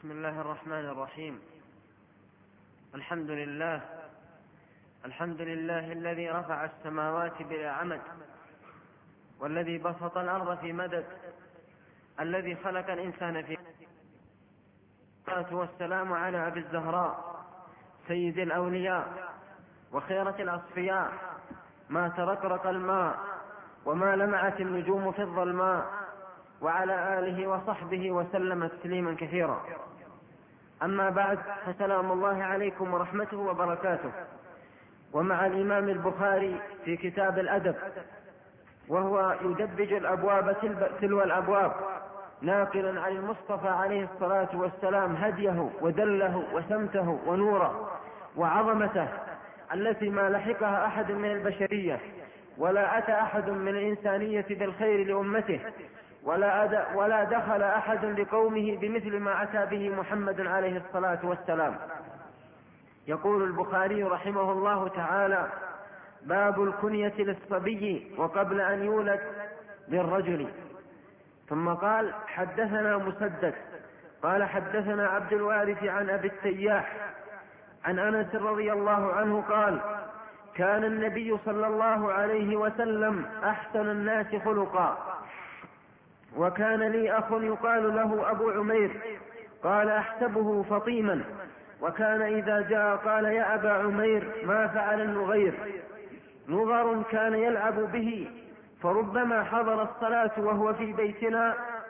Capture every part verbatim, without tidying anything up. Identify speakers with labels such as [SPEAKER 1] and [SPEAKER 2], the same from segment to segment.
[SPEAKER 1] بسم الله الرحمن الرحيم. الحمد لله الحمد لله الذي رفع السماوات بلا عمد، والذي بسط الأرض في مدد، الذي خلق الإنسان في الصلاة والسلام على أبي الزهراء سيد الأولياء وخيرة الأصفياء، ما ترقرق الماء وما لمعت النجوم في الظلماء، وعلى آله وصحبه وسلم تسليما كثيرا. أما بعد، فسلام الله عليكم ورحمته وبركاته. ومع الإمام البخاري في كتاب الأدب، وهو يدبج الأبواب تلو الأبواب، ناقلا عن المصطفى عليه الصلاة والسلام هديه ودله وسمته ونوره وعظمته التي ما لحقها أحد من البشرية، ولا أتى أحد من الإنسانية بالخير لأمته، ولا, ولا دخل أحد لقومه بمثل ما أتى به محمد عليه الصلاة والسلام. يقول البخاري رحمه الله تعالى: باب الكنية للصبي وقبل أن يولد للرجل. ثم قال: حدثنا مسدد قال حدثنا عبد الوارث عن أبي التياح عن أنس رضي الله عنه قال: كان النبي صلى الله عليه وسلم أحسن الناس خلقا، وكان لي أخ يقال له أبو عمير، قال أحسبه فطيما، وكان إذا جاء قال: يا أبا عمير ما فعل النغير؟ نغر كان يلعب به، فربما حضر الصلاة وهو في بيتنا،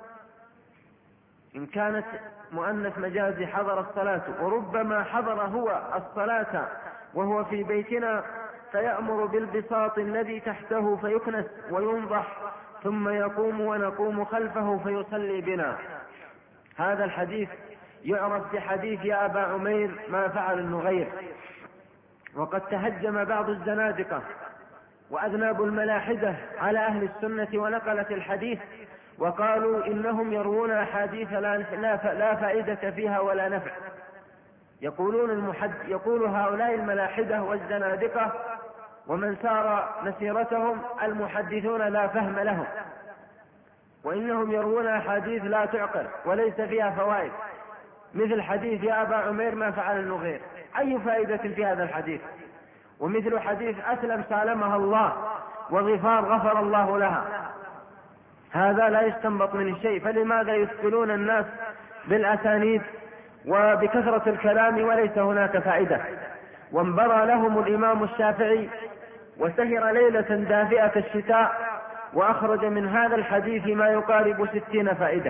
[SPEAKER 1] إن كانت مؤنث مجازي حضر الصلاة، وربما حضر هو الصلاة وهو في بيتنا، فيأمر بالبساط الذي تحته فيكنس وينضح، ثم يقوم ونقوم خلفه فيصلي بنا. هذا الحديث يعرف بحديث يا أبا عمير ما فعل النغير. وقد تهجم بعض الزنادقة وأذناب الملاحدة على أهل السنة ونقلت الحديث، وقالوا إنهم يروون أحاديث لا فائدة فيها ولا نفع. يقولون المحد يقول هؤلاء الملاحدة والزنادقة ومن سار مسيرتهم: المحدثون لا فهم لهم، وإنهم يروون أحاديث لا تعقل وليس فيها فوائد، مثل حديث يا أبا عمير ما فعل النغير. أي فائدة في هذا الحديث؟ ومثل حديث أسلم سالمها الله، وغفار غفر الله لها. هذا لا يستنبط من شيء، فلماذا يثقلون الناس بالأسانيد وبكثرة الكلام وليس هناك فائدة؟ وانبرى لهم الإمام الشافعي وسهر ليلة دافئة الشتاء، وأخرج من هذا الحديث ما يقارب ستين فائدة.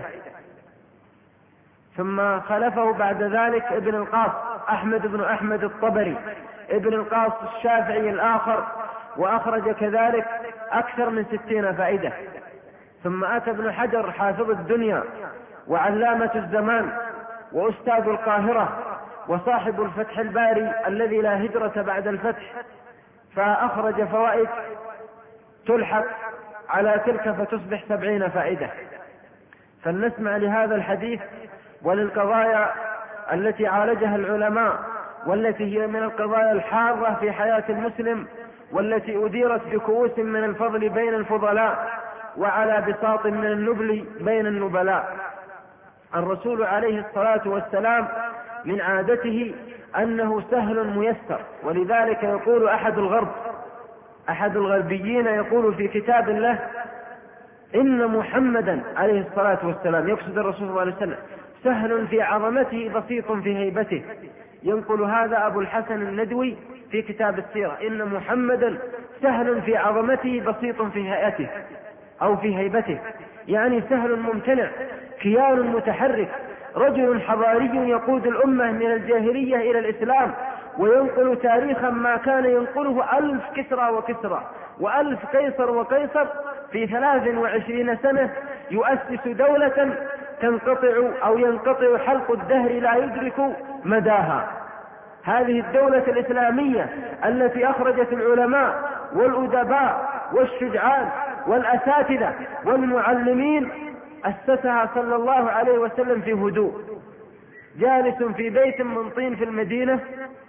[SPEAKER 1] ثم خلفه بعد ذلك ابن القاص أحمد بن أحمد الطبري ابن القاص الشافعي الآخر، وأخرج كذلك أكثر من ستين فائدة. ثم أتى ابن حجر حافظ الدنيا وعلامة الزمان وأستاذ القاهرة وصاحب الفتح الباري الذي لا هجرة بعد الفتح، فأخرج فوائد تلحق على تلك فتصبح سبعين فائدة. فلنسمع لهذا الحديث وللقضايا التي عالجها العلماء، والتي هي من القضايا الحارة في حياة المسلم، والتي أديرت بكؤوس من الفضل بين الفضلاء، وعلى بساط من النبل بين النبلاء. الرسول عليه الصلاة والسلام من عادته أنه سهل ميسر، ولذلك يقول أحد الغرب أحد الغربيين يقول في كتاب الله: إن محمدا عليه الصلاة والسلام، يقصد الرسول صلى الله عليه وسلم، سهل في عظمته بسيط في هيبته. ينقل هذا أبو الحسن الندوي في كتاب السيرة: إن محمدا سهل في عظمته بسيط في هيئته أو في هيبته، يعني سهل ممتنع، كيان متحرك، رجل حضاري يقود الأمة من الجاهلية إلى الإسلام، وينقل تاريخا ما كان ينقله ألف كسرى وكسرى وألف قيصر وقيصر في ثلاث وعشرين سنة، يؤسس دولة تنقطع أو ينقطع حلق الدهر لا يدرك مداها. هذه الدولة الإسلامية التي أخرجت العلماء والأدباء والشجعان والأساتذة والمعلمين، أسسها صلى الله عليه وسلم في هدوء، جالس في بيت من طين في المدينة،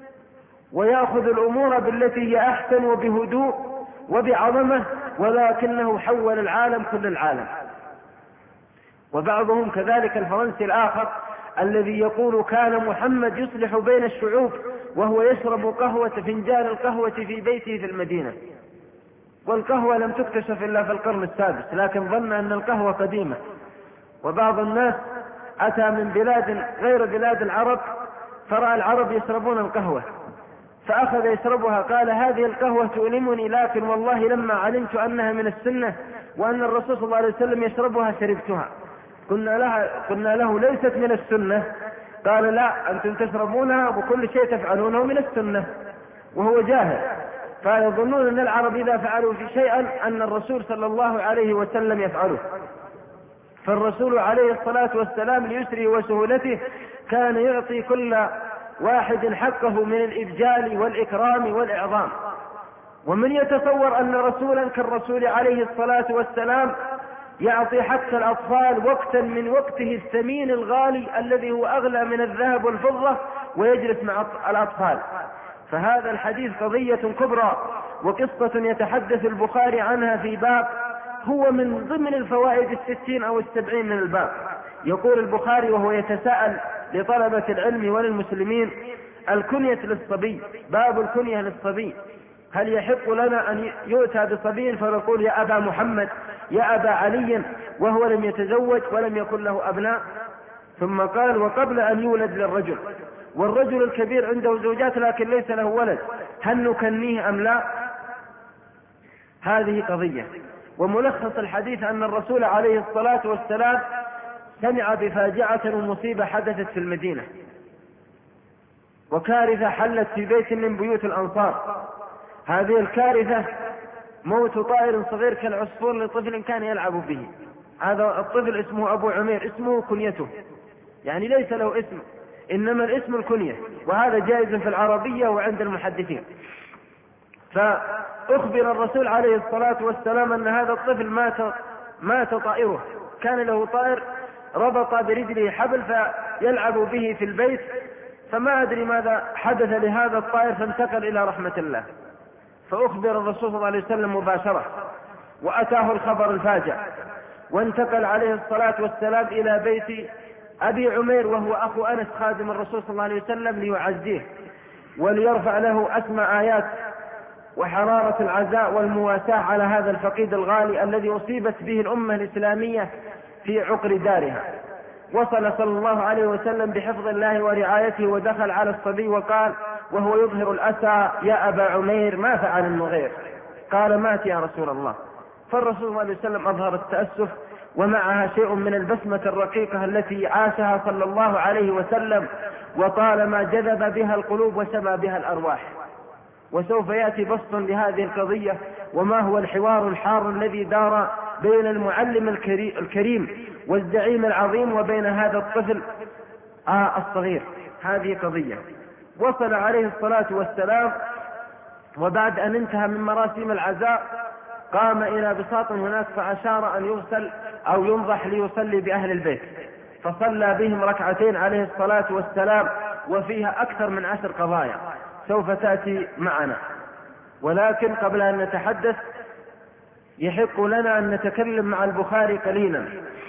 [SPEAKER 1] ويأخذ الأمور بالتي هي أحسن وبهدوء وبعظمة، ولكنه حول العالم كل العالم. وبعضهم كذلك الفرنسي الآخر الذي يقول كان محمد يصلح بين الشعوب وهو يشرب قهوة فنجان القهوة في بيته في المدينة، والقهوة لم تكتشف إلا في القرن السادس، لكن ظن أن القهوة قديمة. وبعض الناس أتى من بلاد غير بلاد العرب فرأى العرب يشربون القهوة فأخذ يشربها، قال هذه القهوة تؤلمني، لكن والله لما علمت أنها من السنة وأن الرسول صلى الله عليه وسلم يشربها شربتها. قلنا, لها قلنا له ليست من السنة، قال لا، أنتم تشربونها وكل شيء تفعلونه من السنة، وهو جاهل. فيظنون أن العرب إذا فعلوا في شيئا أن الرسول صلى الله عليه وسلم يفعله. فالرسول عليه الصلاة والسلام ليسره وسهولته كان يعطي كل واحد حقه من الإبجال والإكرام والإعظام. ومن يتصور أن رسولا كالرسول عليه الصلاة والسلام يعطي حتى الأطفال وقتا من وقته الثمين الغالي الذي هو أغلى من الذهب والفضة ويجلس مع الأطفال؟ فهذا الحديث قضية كبرى وقصة يتحدث البخاري عنها في باب هو من ضمن الفوائد الستين أو السبعين من الباب. يقول البخاري وهو يتساءل لطلبة العلم وللمسلمين: الكنية للصبي، باب الكنية للصبي، هل يحق لنا أن يؤتى بصبي فنقول يا أبا محمد يا أبا علي وهو لم يتزوج ولم يكن له أبناء؟ ثم قال: وقبل أن يولد للرجل، والرجل الكبير عنده زوجات لكن ليس له ولد، هل نكنيه أم لا؟ هذه قضية. وملخص الحديث أن الرسول عليه الصلاة والسلام سمع بفاجعة ومصيبة حدثت في المدينة، وكارثة حلت في بيت من بيوت الأنصار. هذه الكارثة موت طائر صغير كالعصفور لطفل كان يلعب به. هذا الطفل اسمه أبو عمير، اسمه كنيته، يعني ليس له اسم، إنما الاسم الكنية، وهذا جائز في العربية وعند المحدثين. فأخبر الرسول عليه الصلاة والسلام أن هذا الطفل مات مات طائره، كان له طائر ربط برجله حبل فيلعب به في البيت، فما أدري ماذا حدث لهذا الطائر فانتقل إلى رحمة الله. فأخبر الرسول صلى الله عليه وسلم مباشرة، وأتاه الخبر الفاجع، وانتقل عليه الصلاة والسلام إلى بيت أبي عمير وهو أخو أنس خادم الرسول صلى الله عليه وسلم ليعزيه وليرفع له أسمى آيات وحرارة العزاء والمواساة على هذا الفقيد الغالي الذي أصيبت به الأمة الإسلامية في عقر دارها. وصل صلى الله عليه وسلم بحفظ الله ورعايته ودخل على الصبي وقال وهو يظهر الأسى: يا أبا عمير ما فعل النغير؟ قال: مات يا رسول الله. فالرسول صلى الله عليه وسلم أظهر التأسف ومعها شيء من البسمة الرقيقة التي عاشها صلى الله عليه وسلم وطالما جذب بها القلوب وسمى بها الأرواح. وسوف يأتي بسط لهذه القضية وما هو الحوار الحار الذي دار بين المعلم الكريم والزعيم العظيم وبين هذا الطفل آه الصغير. هذه قضية. وصل عليه الصلاة والسلام وبعد أن انتهى من مراسم العزاء قام إلى بساط هناك فأشار أن يغسل أو ينضح ليصلي بأهل البيت، فصلى بهم ركعتين عليه الصلاة والسلام، وفيها أكثر من عشر قضايا سوف تأتي معنا. ولكن قبل أن نتحدث يحق لنا أن نتكلم مع البخاري قليلا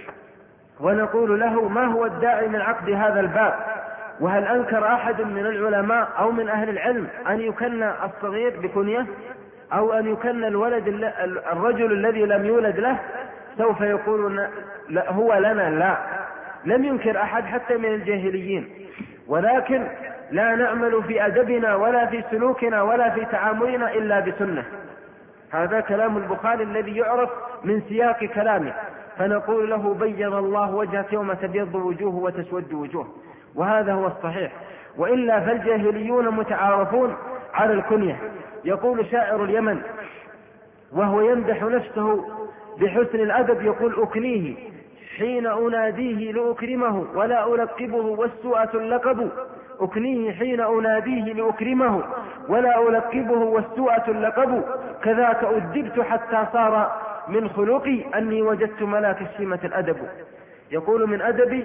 [SPEAKER 1] ونقول له: ما هو الداعي من عقد هذا الباب؟ وهل أنكر أحد من العلماء أو من أهل العلم أن يكن الصغير بكنية أو أن يكن الولد الرجل الذي لم يولد له؟ سوف يقول هو لنا لا، لم ينكر أحد حتى من الجاهليين، ولكن لا نعمل في أدبنا ولا في سلوكنا ولا في تعاملنا إلا بسنة. هذا كلام البخاري الذي يعرف من سياق كلامه، فنقول له: بين الله وجهك يوم تبيض وجوه وتسود وجوه، وهذا هو الصحيح. وإلا فالجاهليون متعارفون على الكنية. يقول شاعر اليمن وهو يمدح نفسه بحسن الأدب، يقول: أكنيه حين أناديه لأكرمه ولا ألقبه والسوءة اللقب. أكنيه حين أناديه لأكرمه ولا ألقبه والسوءة اللقب. كذاك أدبت حتى صار من خلقي أني وجدت ملاك الشيمة الأدب. يقول: من أدبي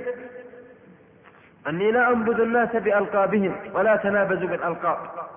[SPEAKER 1] أني لا أنبذ الناس بألقابهم ولا تنابز بالألقاب،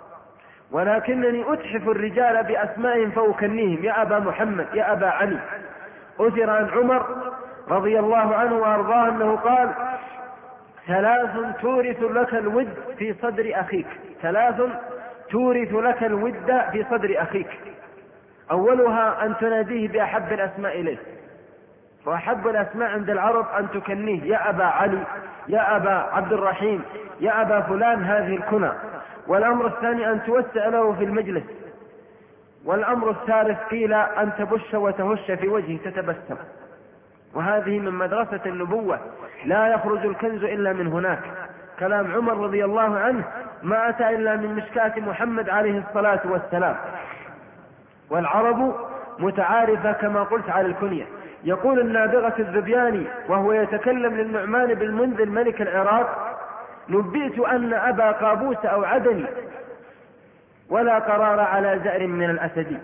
[SPEAKER 1] ولكنني أتحف الرجال بأسمائهم فأكنيهم: يا أبا محمد يا أبا علي. أثر عن عمر رضي الله عنه وأرضاه أنه قال: ثلاث تورث لك الود في صدر أخيك، ثلاث تورث لك الود في صدر أخيك. أولها أن تناديه بأحب الأسماء إليه، وأحب الأسماء عند العرب أن تكنيه يا أبا علي، يا أبا عبد الرحيم، يا أبا فلان، هذه الكنى. والأمر الثاني أن توسع له في المجلس. والأمر الثالث قيل أن تبش وتهش في وجهه تتبسم، وهذه من مدرسة النبوة، لا يخرج الكنز إلا من هناك. كلام عمر رضي الله عنه ما أتى إلا من مشكاة محمد عليه الصلاة والسلام. والعرب متعارفة كما قلت على الكنية. يقول النابغة الذبياني وهو يتكلم للنعمان بن المنذر ملك العراق: نبئت أن أبا قابوس أوعدني ولا قرار على زأر من الأسد.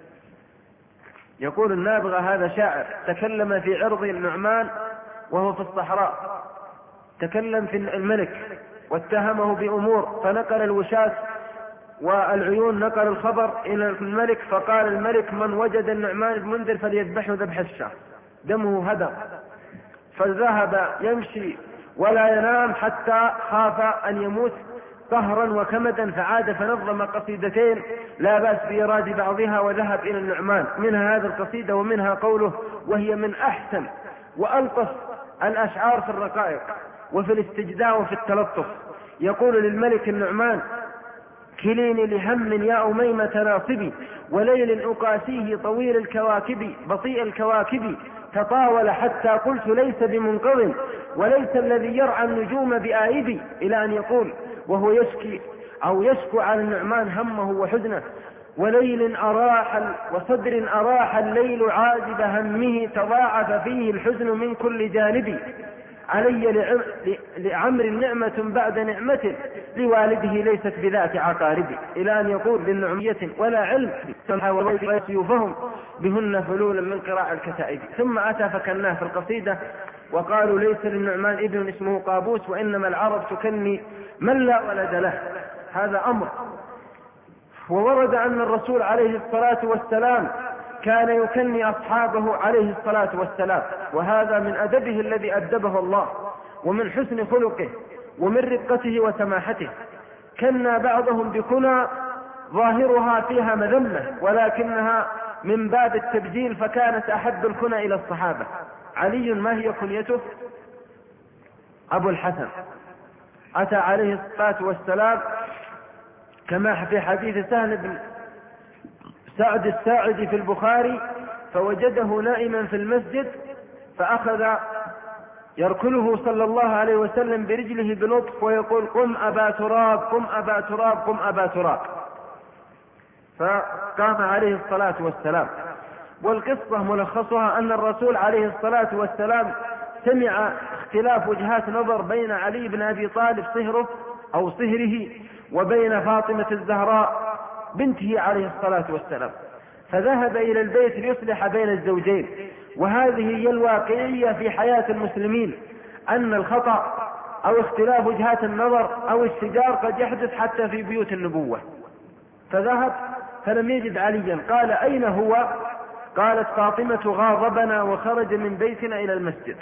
[SPEAKER 1] يقول النابغة هذا شاعر تكلم في عرض النعمان وهو في الصحراء، تكلم في الملك واتهمه بأمور، فنقل الوشاة والعيون نقل الخبر إلى الملك، فقال الملك: من وجد النعمان بن منذر فليذبحه ذبح الشاه، دمه هدر. فذهب يمشي ولا ينام حتى خاف أن يموت قهرا وكمدا، فعاد فنظم قصيدتين لا بأس بإيراد بعضها، وذهب إلى النعمان، منها هذه القصيدة ومنها قوله: وهي من أحسن وألطف الأشعار في الرقائق وفي الاستجداء وفي التلطف. يقول للملك النعمان: كليني لهم يا أميمة ناصبي، وليل أقاسيه طويل الكواكب بطيء الكواكب، تطاول حتى قلت ليس بمنقض، وليس الذي يرعى النجوم بآيبي، إلى أن يقول وهو يشكي أو يشكو على النعمان همه وحزنه: وليل أراح وصدر أراح الليل عازب همه، تضاعف فيه الحزن من كل جانب، علي لعمر نعمة بعد نعمة، لوالده ليست بذات عقارب، إلى أن يقول للنعمية ولا علم سمحوا سيوفهم بهن فلولا من قراء الكتائب. ثم أتى فكناه في القصيدة وقالوا: ليس للنعمان ابن اسمه قابوس، وإنما العرب تكني من لا ولد له. هذا أمر. وورد أن الرسول عليه الصلاة والسلام كان يكني أصحابه عليه الصلاة والسلام، وهذا من أدبه الذي أدبه الله، ومن حسن خلقه، ومن رقته وسماحته. كنا بعضهم بكنى ظاهرها فيها مذمة، ولكنها من باب التبجيل، فكانت أحب الكنى إلى الصحابة. علي ما هي كنيته؟ أبو الحسن. أتى عليه الصلاة والسلام كما في حديث سهل بن سعد الساعدي في البخاري: فوجده نائما في المسجد فأخذ يركله صلى الله عليه وسلم برجله بلطف ويقول: قم أبا تراب، قم أبا تراب، قم أبا تراب. فقام عليه الصلاة والسلام. والقصة ملخصها أن الرسول عليه الصلاة والسلام سمع اختلاف وجهات نظر بين علي بن أبي طالب صهره أو صهره وبين فاطمة الزهراء بنته عليه الصلاة والسلام، فذهب إلى البيت ليصلح بين الزوجين. وهذه هي الواقعية في حياة المسلمين، أن الخطأ أو اختلاف وجهات النظر أو الشجار قد يحدث حتى في بيوت النبوة. فذهب فلم يجد عليا، قال: أين هو؟ قالت فاطمة: غاضبنا وخرج من بيتنا إلى المسجد.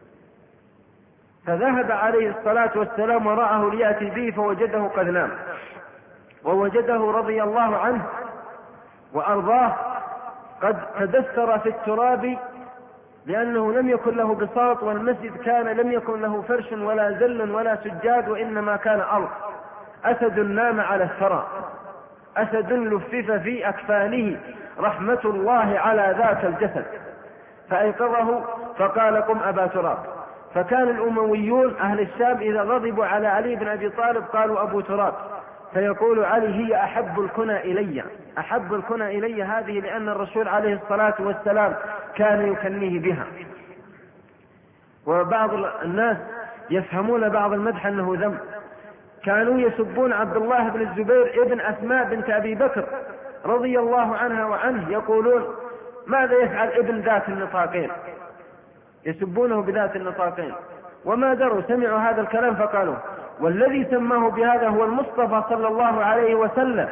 [SPEAKER 1] فذهب عليه الصلاة والسلام وراءه ليأتي به، فوجده قد نام، ووجده رضي الله عنه وأرضاه قد تدثر في التراب، لأنه لم يكن له بساط، والمسجد كان لم يكن له فرش ولا زل ولا سجاد، وإنما كان أرض. أسد نام على الثرى، أسد لفف في أكفانه، رحمة الله على ذاك الجسد. فأيقظه فقال: قم أبا تراب. فكان الأمويون أهل الشام إذا غضبوا على علي بن أبي طالب قالوا أبو تراب، فيقول علي: هي أحب الكنى إلي، أحب الكنى إلي هذه، لأن الرسول عليه الصلاة والسلام كان يكنيه بها. وبعض الناس يفهمون بعض المدح أنه ذم. كانوا يسبون عبد الله بن الزبير ابن أسماء بنت أبي بكر رضي الله عنها وعنه، يقولون: ماذا يفعل ابن ذات النطاقين؟ يسبونه بذات النطاقين، وما دروا، سمعوا هذا الكلام فقالوا. والذي سماه بهذا هو المصطفى صلى الله عليه وسلم،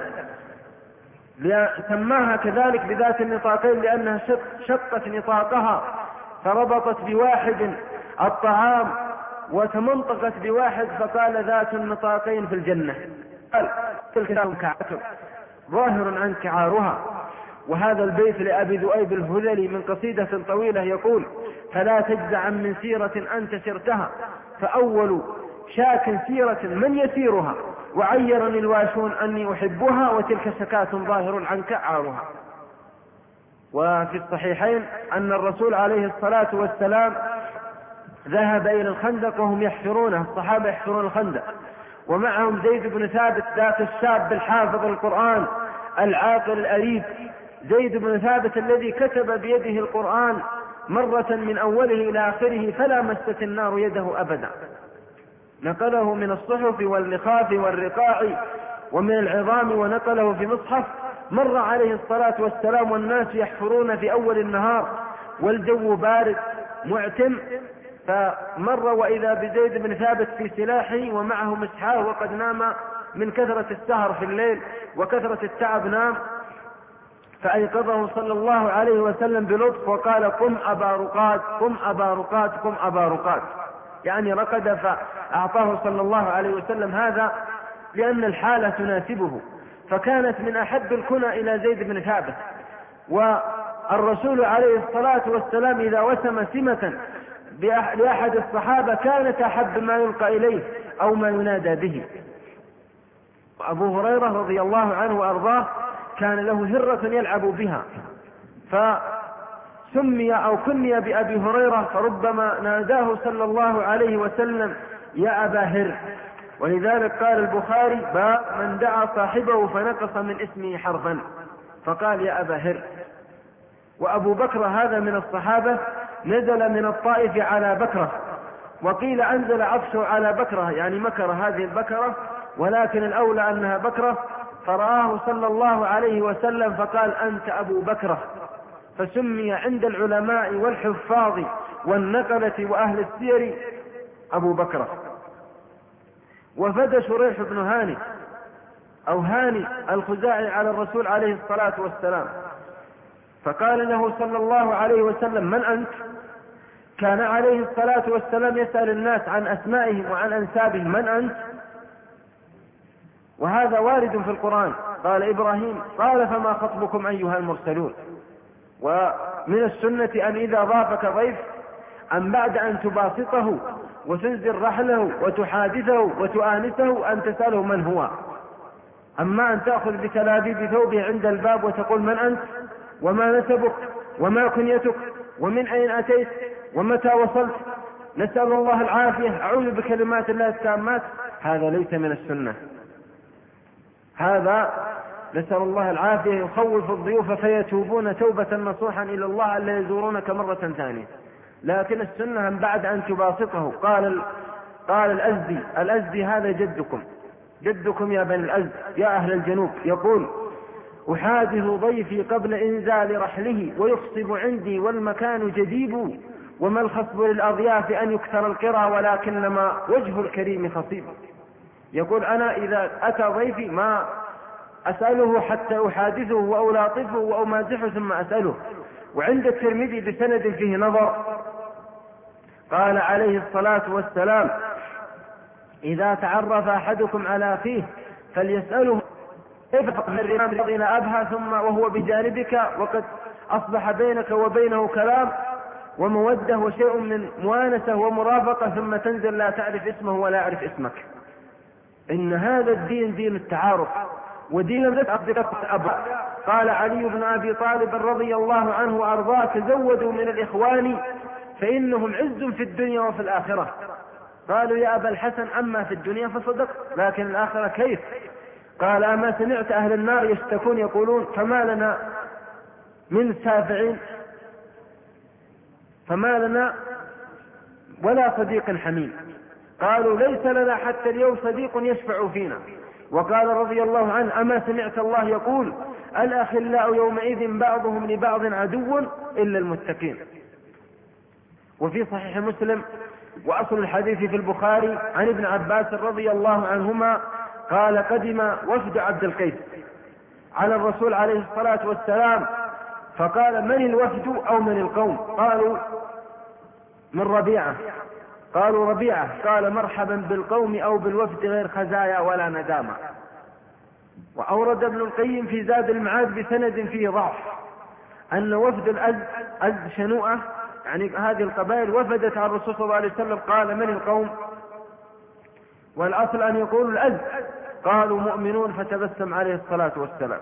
[SPEAKER 1] سماها كذلك بذات النطاقين لأنها شقت نطاقها فربطت بواحد الطعام وتمنطقت بواحد فقال ذات النطاقين في الجنة، قال تلك كعبة ظاهر عنك عارها. وهذا البيت لأبي ذؤيب الهذلي من قصيدة طويلة يقول: فلا تجزع من سيرة أنت سرتها، فأول شاك سيرة من يسيرها، وعيرني الواشون أني أحبها، وتلك سكاة ظاهر عنك عارها. وفي الصحيحين أن الرسول عليه الصلاة والسلام ذهب إلى الخندق وهم يحفرونه، الصحابة يحفرون الخندق، ومعهم زيد بن ثابت ذاك الشاب الحافظ القرآن العاقل الأريد، زيد بن ثابت الذي كتب بيده القرآن مرة من أوله إلى آخره فلا مست النار يده أبدا، نقله من الصحف واللخاف والرقاع ومن العظام ونقله في مصحف. مر عليه الصلاة والسلام والناس يحفرون في أول النهار والجو بارد معتم، فمر وإذا بزيد بن ثابت في سلاحه ومعه مسحاه وقد نام من كثرة السهر في الليل وكثرة التعب نام، فأيقظه صلى الله عليه وسلم بلطف وقال: قم أبا رقاد، قم أبا رقاد، قم أبا رقاد، يعني رقد. فأعطاه صلى الله عليه وسلم هذا لأن الحالة تناسبه، فكانت من أحب الكنى إلى زيد بن ثابت. والرسول عليه الصلاة والسلام إذا وسم سمة لأحد الصحابة كانت أحب ما يلقى إليه أو ما ينادى به. أبو هريرة رضي الله عنه وأرضاه كان له هرة يلعب بها، فسمي أو كني بأبي هريرة، فربما ناداه صلى الله عليه وسلم: يا أبا هر. ولذلك قال البخاري: باب من دعا صاحبه فنقص من اسمه حرفا، فقال: يا أبا هر. وأبو بكر هذا من الصحابة نزل من الطائف على بكرة، وقيل أنزل عطشه على بكرة يعني مكر هذه البكرة، ولكن الأولى أنها بكرة، فرآه صلى الله عليه وسلم فقال: أنت أبو بكرة، فسمي عند العلماء والحفاظ والنقلة وأهل السير أبو بكرة. وفد شريح بن هاني أو هاني الخزاعي على الرسول عليه الصلاة والسلام، فقال له صلى الله عليه وسلم: من أنت؟ كان عليه الصلاة والسلام يسأل الناس عن أسمائهم وعن أنسابهم: من أنت؟ وهذا وارد في القرآن. قال إبراهيم: قال فما خطبكم أيها المرسلون. ومن السنة أن إذا ضافك ضيف أن بعد أن تباسطه وتنزل رحله وتحادثه وتؤانسه أن تسأله من هو، أما أن تأخذ بتلابيب ثوبه عند الباب وتقول: من أنت؟ وما نسبك؟ وما كنيتك؟ ومن أين أتيت؟ ومتى وصلت؟ نسأل الله العافية، أعوذ بكلمات الله التامات. هذا ليس من السنة، هذا نسأل الله العافية يخوف الضيوف فيتوبون توبة نصوحا إلى الله ألا يزورونك مرة ثانية. لكن السنة من بعد أن تباسطه. قال قال الأزدي الأزدي هذا جدكم جدكم يا بني الأزد يا أهل الجنوب، يقول: أحادث ضيفي قبل إنزال رحله، ويخصب عندي والمكان جديد، وما الخصب للأضياف أن يكثر القرى، ولكنما وجه الكريم خصيب. يقول: أنا إذا أتى ضيفي ما أسأله حتى أحادثه وألاطفه وأمازحه ثم أسأله. وعند الترمذي بسند فيه نظر قال عليه الصلاة والسلام: إذا تعرف أحدكم على أخيه فليسأله افق من الرمام إلى أبها، ثم وهو بجانبك وقد أصبح بينك وبينه كلام ومودة وشيء من موانسة ومرافقة، ثم تنزل لا تعرف اسمه ولا يعرف اسمك. إن هذا الدين دين التعارف ودين الأصدقاء أبا. قال علي بن أبي طالب رضي الله عنه وأرضاه: تزودوا من الإخوان فإنهم عز في الدنيا وفي الآخرة. قالوا: يا أبا الحسن أما في الدنيا فصدق، لكن الآخرة كيف؟ قال: أما سمعت أهل النار يشتكون يقولون: فما لنا من سافعين، فما لنا ولا صديق حميم. قالوا: ليس لنا حتى اليوم صديق يشفع فينا. وقال رضي الله عنه: أما سمعت الله يقول: الأخلاء يومئذ بعضهم لبعض عدو إلا المتقين. وفي صحيح مسلم وأصل الحديث في البخاري عن ابن عباس رضي الله عنهما قال: قدم وفد عبد القيس على الرسول عليه الصلاة والسلام، فقال: من الوفد أو من القوم؟ قالوا: من ربيعة. قالوا ربيعة، قال مرحبا بالقوم أو بالوفد غير خزايا ولا ندامة. وأورد ابن القيم في زاد المعاد بسند فيه ضعف أن وفد الأزد أزد شنوءة يعني هذه القبائل وفدت على الرسول صلى الله عليه وسلم، قال من القوم؟ والأصل أن يقول الأزد، قالوا مؤمنون، فتبسم عليه الصلاة والسلام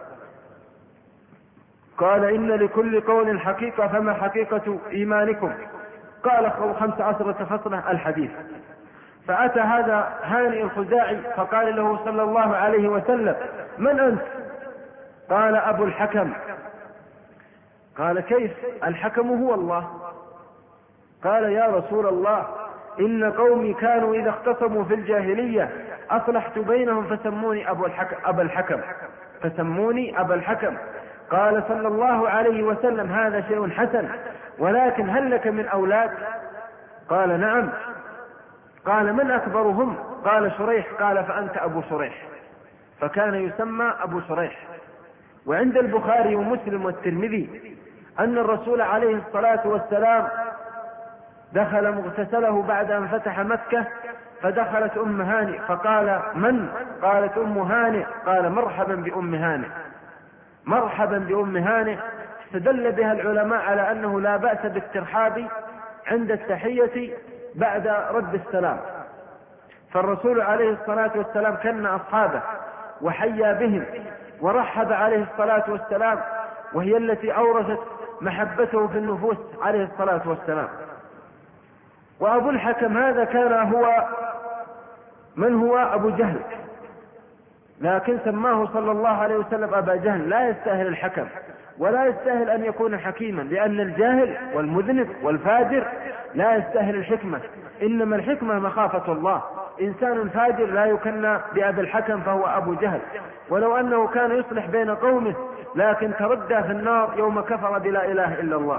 [SPEAKER 1] قال إن لكل قول حقيقة فما حقيقة إيمانكم؟ قال خمس عشرة خصلة الحديث. فأتى هذا هانئ الخزاعي فقال له صلى الله عليه وسلم من أنت؟ قال أبو الحكم. قال كيف؟ الحكم هو الله. قال يا رسول الله إن قومي كانوا إذا اختصموا في الجاهلية أصلحت بينهم فسموني أبو الحكم أبا الحكم فسموني أبا الحكم. قال صلى الله عليه وسلم هذا شيء حسن، ولكن هل لك من أولاد؟ قال نعم. قال من أكبرهم؟ قال شريح. قال فأنت أبو شريح. فكان يسمى أبو شريح. وعند البخاري ومسلم والترمذي أن الرسول عليه الصلاة والسلام دخل مغتسله بعد أن فتح مكة، فدخلت أم هانئ فقال من؟ قالت أم هانئ. قال مرحبا بأم هانئ، مرحبا بأم هانئ. استدل بها العلماء على أنه لا بأس بالترحاب عند التحية بعد رد السلام، فالرسول عليه الصلاة والسلام كان أصحابه وحيا بهم ورحب عليه الصلاة والسلام، وهي التي أورثت محبته في النفوس عليه الصلاة والسلام. وأبو الحكم هذا كان هو من هو أبو جهل، لكن سماه صلى الله عليه وسلم أبا جهل. لا يستاهل الحكم ولا يستاهل أن يكون حكيما، لأن الجاهل والمذنب والفاجر لا يستاهل الحكمة، إنما الحكمة مخافة الله. إنسان فاجر لا يكنى بأبي الحكم فهو أبو جهل، ولو أنه كان يصلح بين قومه لكن تردى في النار يوم كفر بلا إله إلا الله.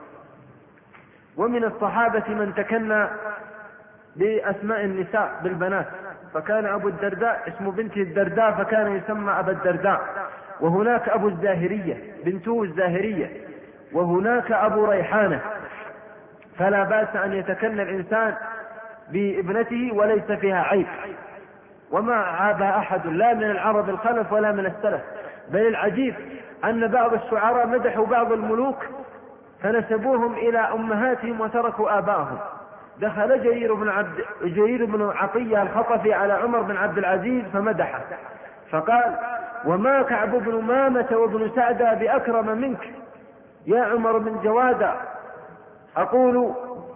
[SPEAKER 1] ومن الصحابة من تكنى بأسماء النساء بالبنات، فكان أبو الدرداء اسم بنته الدرداء فكان يسمى أبا الدرداء. وهناك أبو الزاهرية بنته الزاهرية، وهناك أبو ريحانة. فلا بأس أن يتكنى الإنسان بابنته وليس فيها عيب، وما عابها أحد لا من العرب الخلف ولا من السلف. بل العجيب أن بعض الشعراء مدحوا بعض الملوك فنسبوهم إلى أمهاتهم وتركوا آباءهم. دخل جرير بن, عبد جرير بن عطية الخطفي على عمر بن عبد العزيز فمدحه فقال وما كعب بن مامة وابن سعدة بأكرم منك يا عمر بن جوادة. أقول,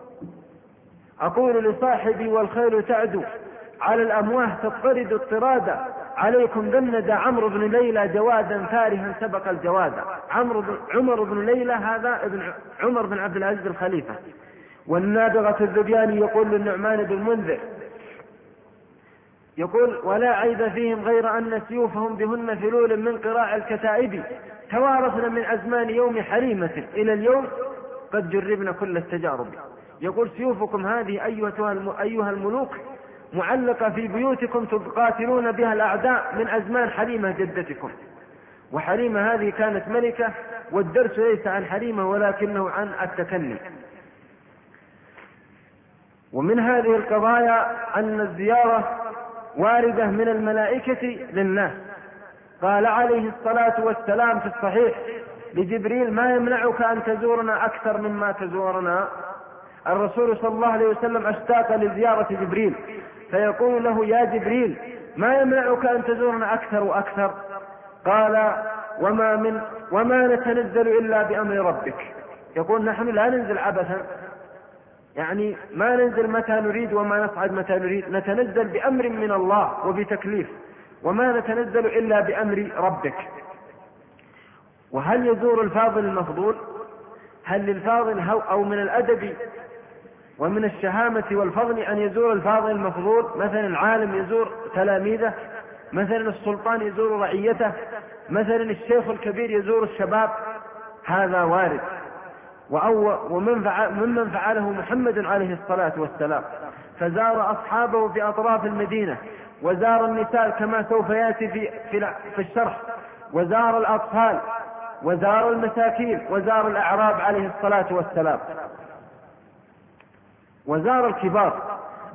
[SPEAKER 1] أقول لصاحبي والخيل تعدو على الأمواه تضطرد اضطرادا عليكم ذند عمرو بن ليلى جوادا فارها سبق الجوادا. عمر بن ليلى هذا ابن عمر بن عبد العزيز الخليفة. والنابغة الذبياني يقول للنعمان بن منذر يقول ولا عيب فيهم غير أن سيوفهم بهن فلول من قراع الكتائب توارثنا من أزمان يوم حريمة إلى اليوم قد جربنا كل التجارب. يقول سيوفكم هذه أيها الملوك معلقة في بيوتكم تقاتلون بها الأعداء من أزمان حريمة جدتكم. وحريمة هذه كانت ملكة، والدرس ليس عن حريمة ولكنه عن التكني. ومن هذه القضايا أن الزيارة واردة من الملائكة للناس. قال عليه الصلاة والسلام في الصحيح لجبريل ما يمنعك أن تزورنا أكثر مما تزورنا؟ الرسول صلى الله عليه وسلم اشتاق لزيارة جبريل فيقول له يا جبريل ما يمنعك أن تزورنا أكثر وأكثر؟ قال وما, من وما نتنزل إلا بأمر ربك. يقول نحن لا ننزل عبثا، يعني ما ننزل متى نريد وما نصعد متى نريد، نتنزل بأمر من الله وبتكليف، وما نتنزل إلا بأمر ربك. وهل يزور الفاضل المفضول؟ هل للفاضل أو من الأدب ومن الشهامة والفضل أن يزور الفاضل المفضول؟ مثلا العالم يزور تلاميذه، مثلا السلطان يزور رعيته، مثلا الشيخ الكبير يزور الشباب. هذا وارد. ومن فعل ممن فعله محمد عليه الصلاة والسلام، فزار أصحابه في أطراف المدينة، وزار النساء كما سوف يأتي في, في, في الشرح، وزار الأطفال، وزار المساكين، وزار الأعراب عليه الصلاة والسلام، وزار الكبار.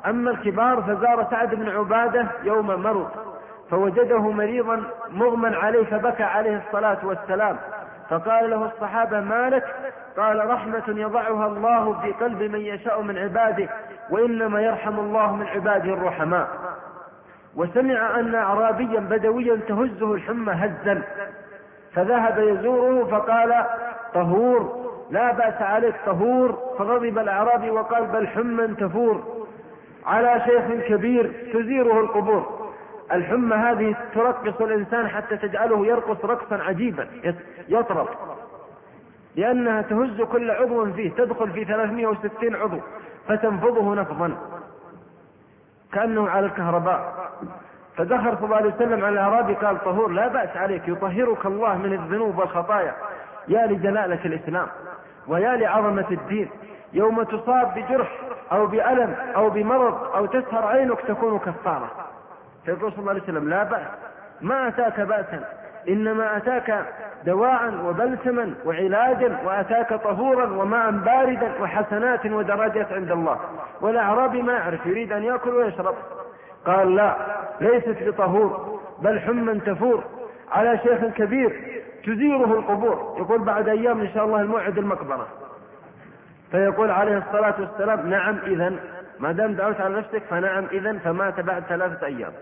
[SPEAKER 1] أما الكبار فزار سعد بن عبادة يوم مرض فوجده مريضا مغمى عليه فبكى عليه الصلاة والسلام، فقال له الصحابة: ما لك؟ قال: رحمة يضعها الله في قلب من يشاء من عباده، وإنما يرحم الله من عباده الرحماء. وسمع أن أعرابيا بدويا تهزه الحمى هزا، فذهب يزوره فقال: طهور، لا بأس عليك، طهور. فغضب الأعرابي وقال: بل حمى تفور على شيخ كبير تزيره القبور. الحمى هذه ترقص الإنسان حتى تجعله يرقص رقصا عجيبا يطرب، لأنها تهز كل عضو فيه، تدخل في ثلاثمائة وستين عضو فتنفضه نفضا كأنه على الكهرباء. فدخل صلى الله عليه وسلم على الأعرابي قال: طهور، لا بأس عليك، يطهرك الله من الذنوب والخطايا. يا لجلالة الإسلام ويا لعظمة الدين، يوم تصاب بجرح أو بألم أو بمرض أو تسهر عينك تكون كفارة. فيقول صلى الله عليه وسلم: لا بأس، ما أتاك بأسا، إنما أتاك دواء وبلسما وعلاجا، وأتاك طهورا وماء باردا وحسنات ودرجات عند الله. والأعرابي ما يعرف، يريد أن يأكل ويشرب. قال: لا، ليست بطهور، بل حمى تفور على شيخ كبير تزيره القبور. يقول بعد أيام إن شاء الله الموعد المقبرة. فيقول عليه الصلاة والسلام: نعم إذن، ما دام دعوت على نفسك فنعم إذن. فمات بعد ثلاثة أيام.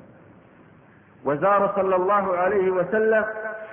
[SPEAKER 1] وزار صلى الله عليه وسلم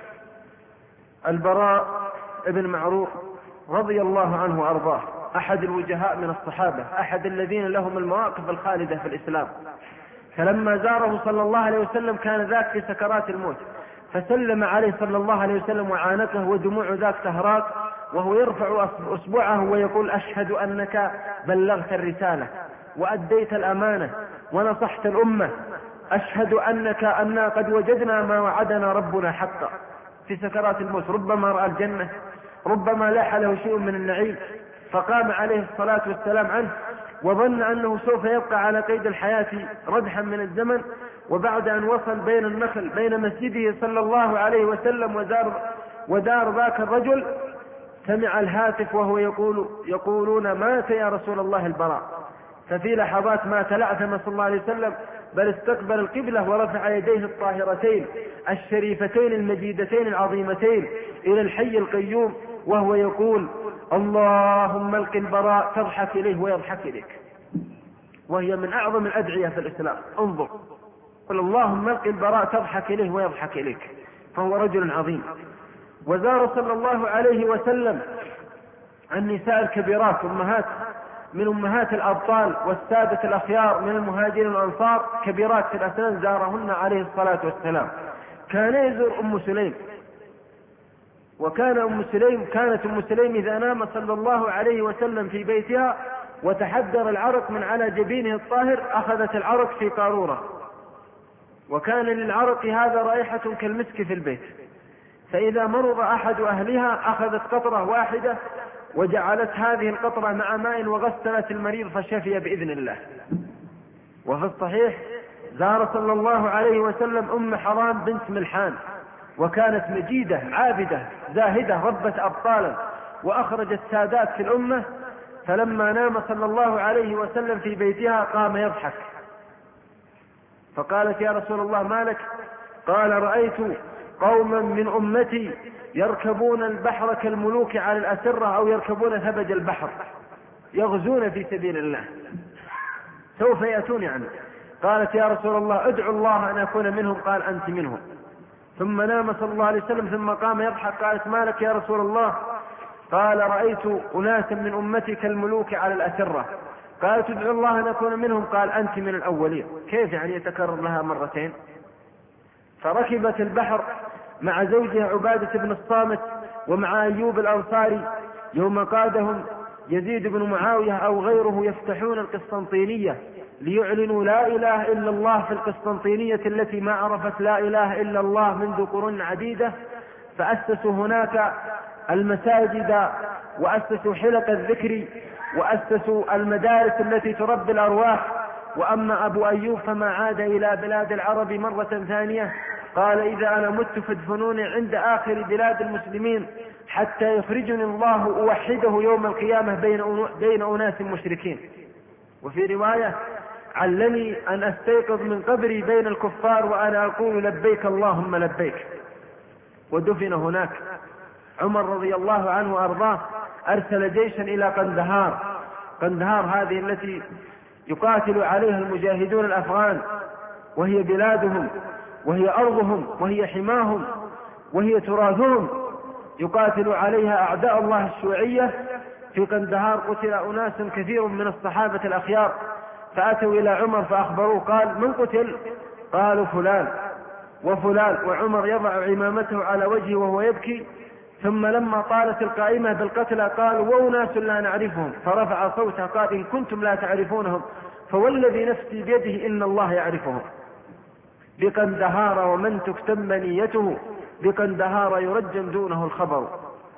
[SPEAKER 1] البراء ابن معروف رضي الله عنه وأرضاه، أحد الوجهاء من الصحابة، أحد الذين لهم المواقف الخالدة في الإسلام. فلما زاره صلى الله عليه وسلم كان ذاك في سكرات الموت، فسلم عليه صلى الله عليه وسلم وعانقه ودموع ذاك تهراق، وهو يرفع أصبعه ويقول: أشهد أنك بلغت الرسالة وأديت الأمانة ونصحت الأمة، أشهد أنك أننا قد وجدنا ما وعدنا ربنا حقا. في سكرات الموت ربما رأى الجنة، ربما لاح له شيء من النعيم، فقام عليه الصلاة والسلام عنه وظن أنه سوف يبقى على قيد الحياة ردحا من الزمن. وبعد أن وصل بين النخل بين مسجده صلى الله عليه وسلم ودار, ودار ذاك الرجل، سمع الهاتف وهو يقول يقولون: مات يا رسول الله البراء. ففي لحظات ما تلعثم صلى الله عليه وسلم، بل استقبل القبلة ورفع يديه الطاهرتين الشريفتين المجيدتين العظيمتين إلى الحي القيوم، وهو يقول: اللهم الق البراء تضحك إليه ويضحك إليك. وهي من أعظم الأدعية في الإسلام. انظر، قل: اللهم الق البراء تضحك إليه ويضحك إليك. فهو رجل عظيم. وزار صلى الله عليه وسلم النساء الكبيرات، أمهات من أمهات الأبطال والسادة الأخيار من المهاجرين والأنصار، كبيرات في الأسنان، زارهن عليه الصلاة والسلام. كان يزور أم سليم، وكان أم سليم كانت أم سليم إذا نام صلى الله عليه وسلم في بيتها وتحدر العرق من على جبينه الطاهر أخذت العرق في قارورة، وكان للعرق هذا رائحة كالمسك في البيت. فإذا مرض أحد أهلها أخذت قطرة واحدة وجعلت هذه القطرة مع ماء وغسلت المريض فشفي بإذن الله. وفي الصحيح زار صلى الله عليه وسلم أم حرام بنت ملحان، وكانت مجيدة عابدة زاهدة ربة أبطالا وأخرجت سادات في الأمة. فلما نام صلى الله عليه وسلم في بيتها قام يضحك، فقالت: يا رسول الله ما لك؟ قال: رأيت قوما من أمتي يركبون البحر كالملوك على الأسرة، أو يركبون ثبج البحر، يغزون في سبيل الله، سوف يأتون عنه. قالت: يا رسول الله ادعو الله أن أكون منهم. قال: أنت منهم. ثم نام صلى الله عليه وسلم ثم قام يضحك. قالت: ما لك يا رسول الله؟ قال: رأيت أناسا من أمتي كالملوك على الأسرة. قالت: ادعو الله أن أكون منهم. قال: أنت من الأولين. كيف يعني يتكرر لها مرتين؟ فركبت البحر مع زوجها عبادة بن الصامت ومع أيوب الأنصاري يوم قادهم يزيد بن معاوية أو غيره يفتحون القسطنطينية ليعلنوا لا إله إلا الله في القسطنطينية التي ما عرفت لا إله إلا الله منذ قرون عديدة. فأسسوا هناك المساجد وأسسوا حلق الذكر وأسسوا المدارس التي تربي الأرواح. وأما أبو أيوب فما عاد إلى بلاد العرب مرة ثانية. قال: إذا أنا مت فادفنوني عند آخر بلاد المسلمين حتى يخرجني الله أوحده يوم القيامة بين بين أناس مشركين. وفي رواية: علني أن أستيقظ من قبري بين الكفار وأنا أقول لبيك اللهم لبيك. ودفن هناك. عمر رضي الله عنه وأرضاه أرسل جيشا إلى قندهار. قندهار هذه التي يقاتل عليها المجاهدون الأفغان، وهي بلادهم وهي أرضهم وهي حماهم وهي تراثهم، يقاتل عليها أعداء الله الشيوعية. في قندهار قتل أناس كثير من الصحابة الأخيار، فأتوا إلى عمر فأخبروه، قال من قتل؟ قالوا فلان وفلان، وعمر يضع عمامته على وجهه وهو يبكي. ثم لما طالت القائمة بالقتلى قال وأناس لا نعرفهم، فرفع صوته قال إن كنتم لا تعرفونهم فوالذي نفسي بيده إن الله يعرفهم. بقندهار ومن تكتم منيته، بقندهار يرجم دونه الخبر.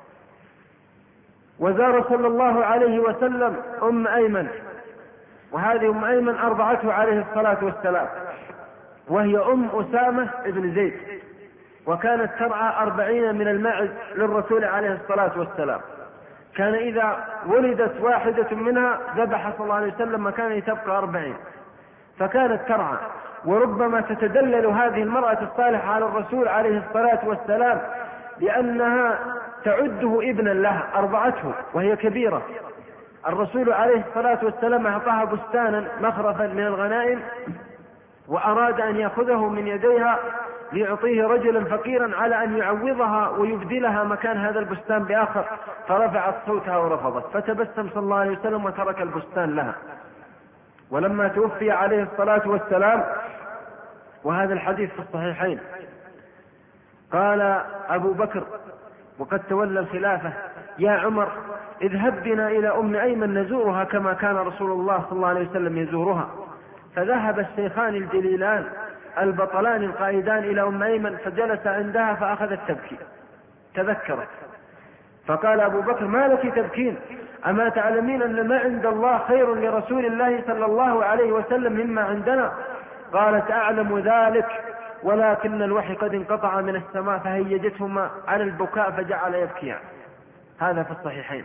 [SPEAKER 1] وزار صلى الله عليه وسلم أم أيمن، وهذه أم أيمن أرضعته عليه الصلاة والسلام، وهي أم أسامة بن زيد، وكانت ترعى أربعين من الماعز للرسول عليه الصلاة والسلام. كان إذا ولدت واحدة منها ذبح صلى الله عليه وسلم مكان تبقى أربعين، فكانت ترعى. وربما تتدلل هذه المرأة الصالحة على الرسول عليه الصلاة والسلام لأنها تعده ابنا لها، أرضعته وهي كبيرة. الرسول عليه الصلاة والسلام أعطاها بستانا مخرفا من الغنائم، وأراد أن يأخذه من يديها ليعطيه رجلا فقيرا على أن يعوضها ويبدلها مكان هذا البستان بآخر، فرفعت صوتها ورفضت، فتبسم صلى الله عليه وسلم وترك البستان لها. ولما توفي عليه الصلاة والسلام، وهذا الحديث في الصحيحين، قال أبو بكر وقد تولى الخلافة يا عمر اذهب بنا إلى أم أيمن نزورها كما كان رسول الله صلى الله عليه وسلم يزورها. فذهب الشيخان الجليلان البطلان القائدان إلى أم أيمن، فجلس عندها فأخذت تبكي، تذكرت، فقال أبو بكر ما لك تبكين؟ أما تعلمين أن ما عند الله خير لرسول الله صلى الله عليه وسلم مما عندنا؟ قالت أعلم ذلك، ولكن الوحي قد انقطع من السماء فهيجتهما على البكاء فجعل يبكيان. هذا في الصحيحين.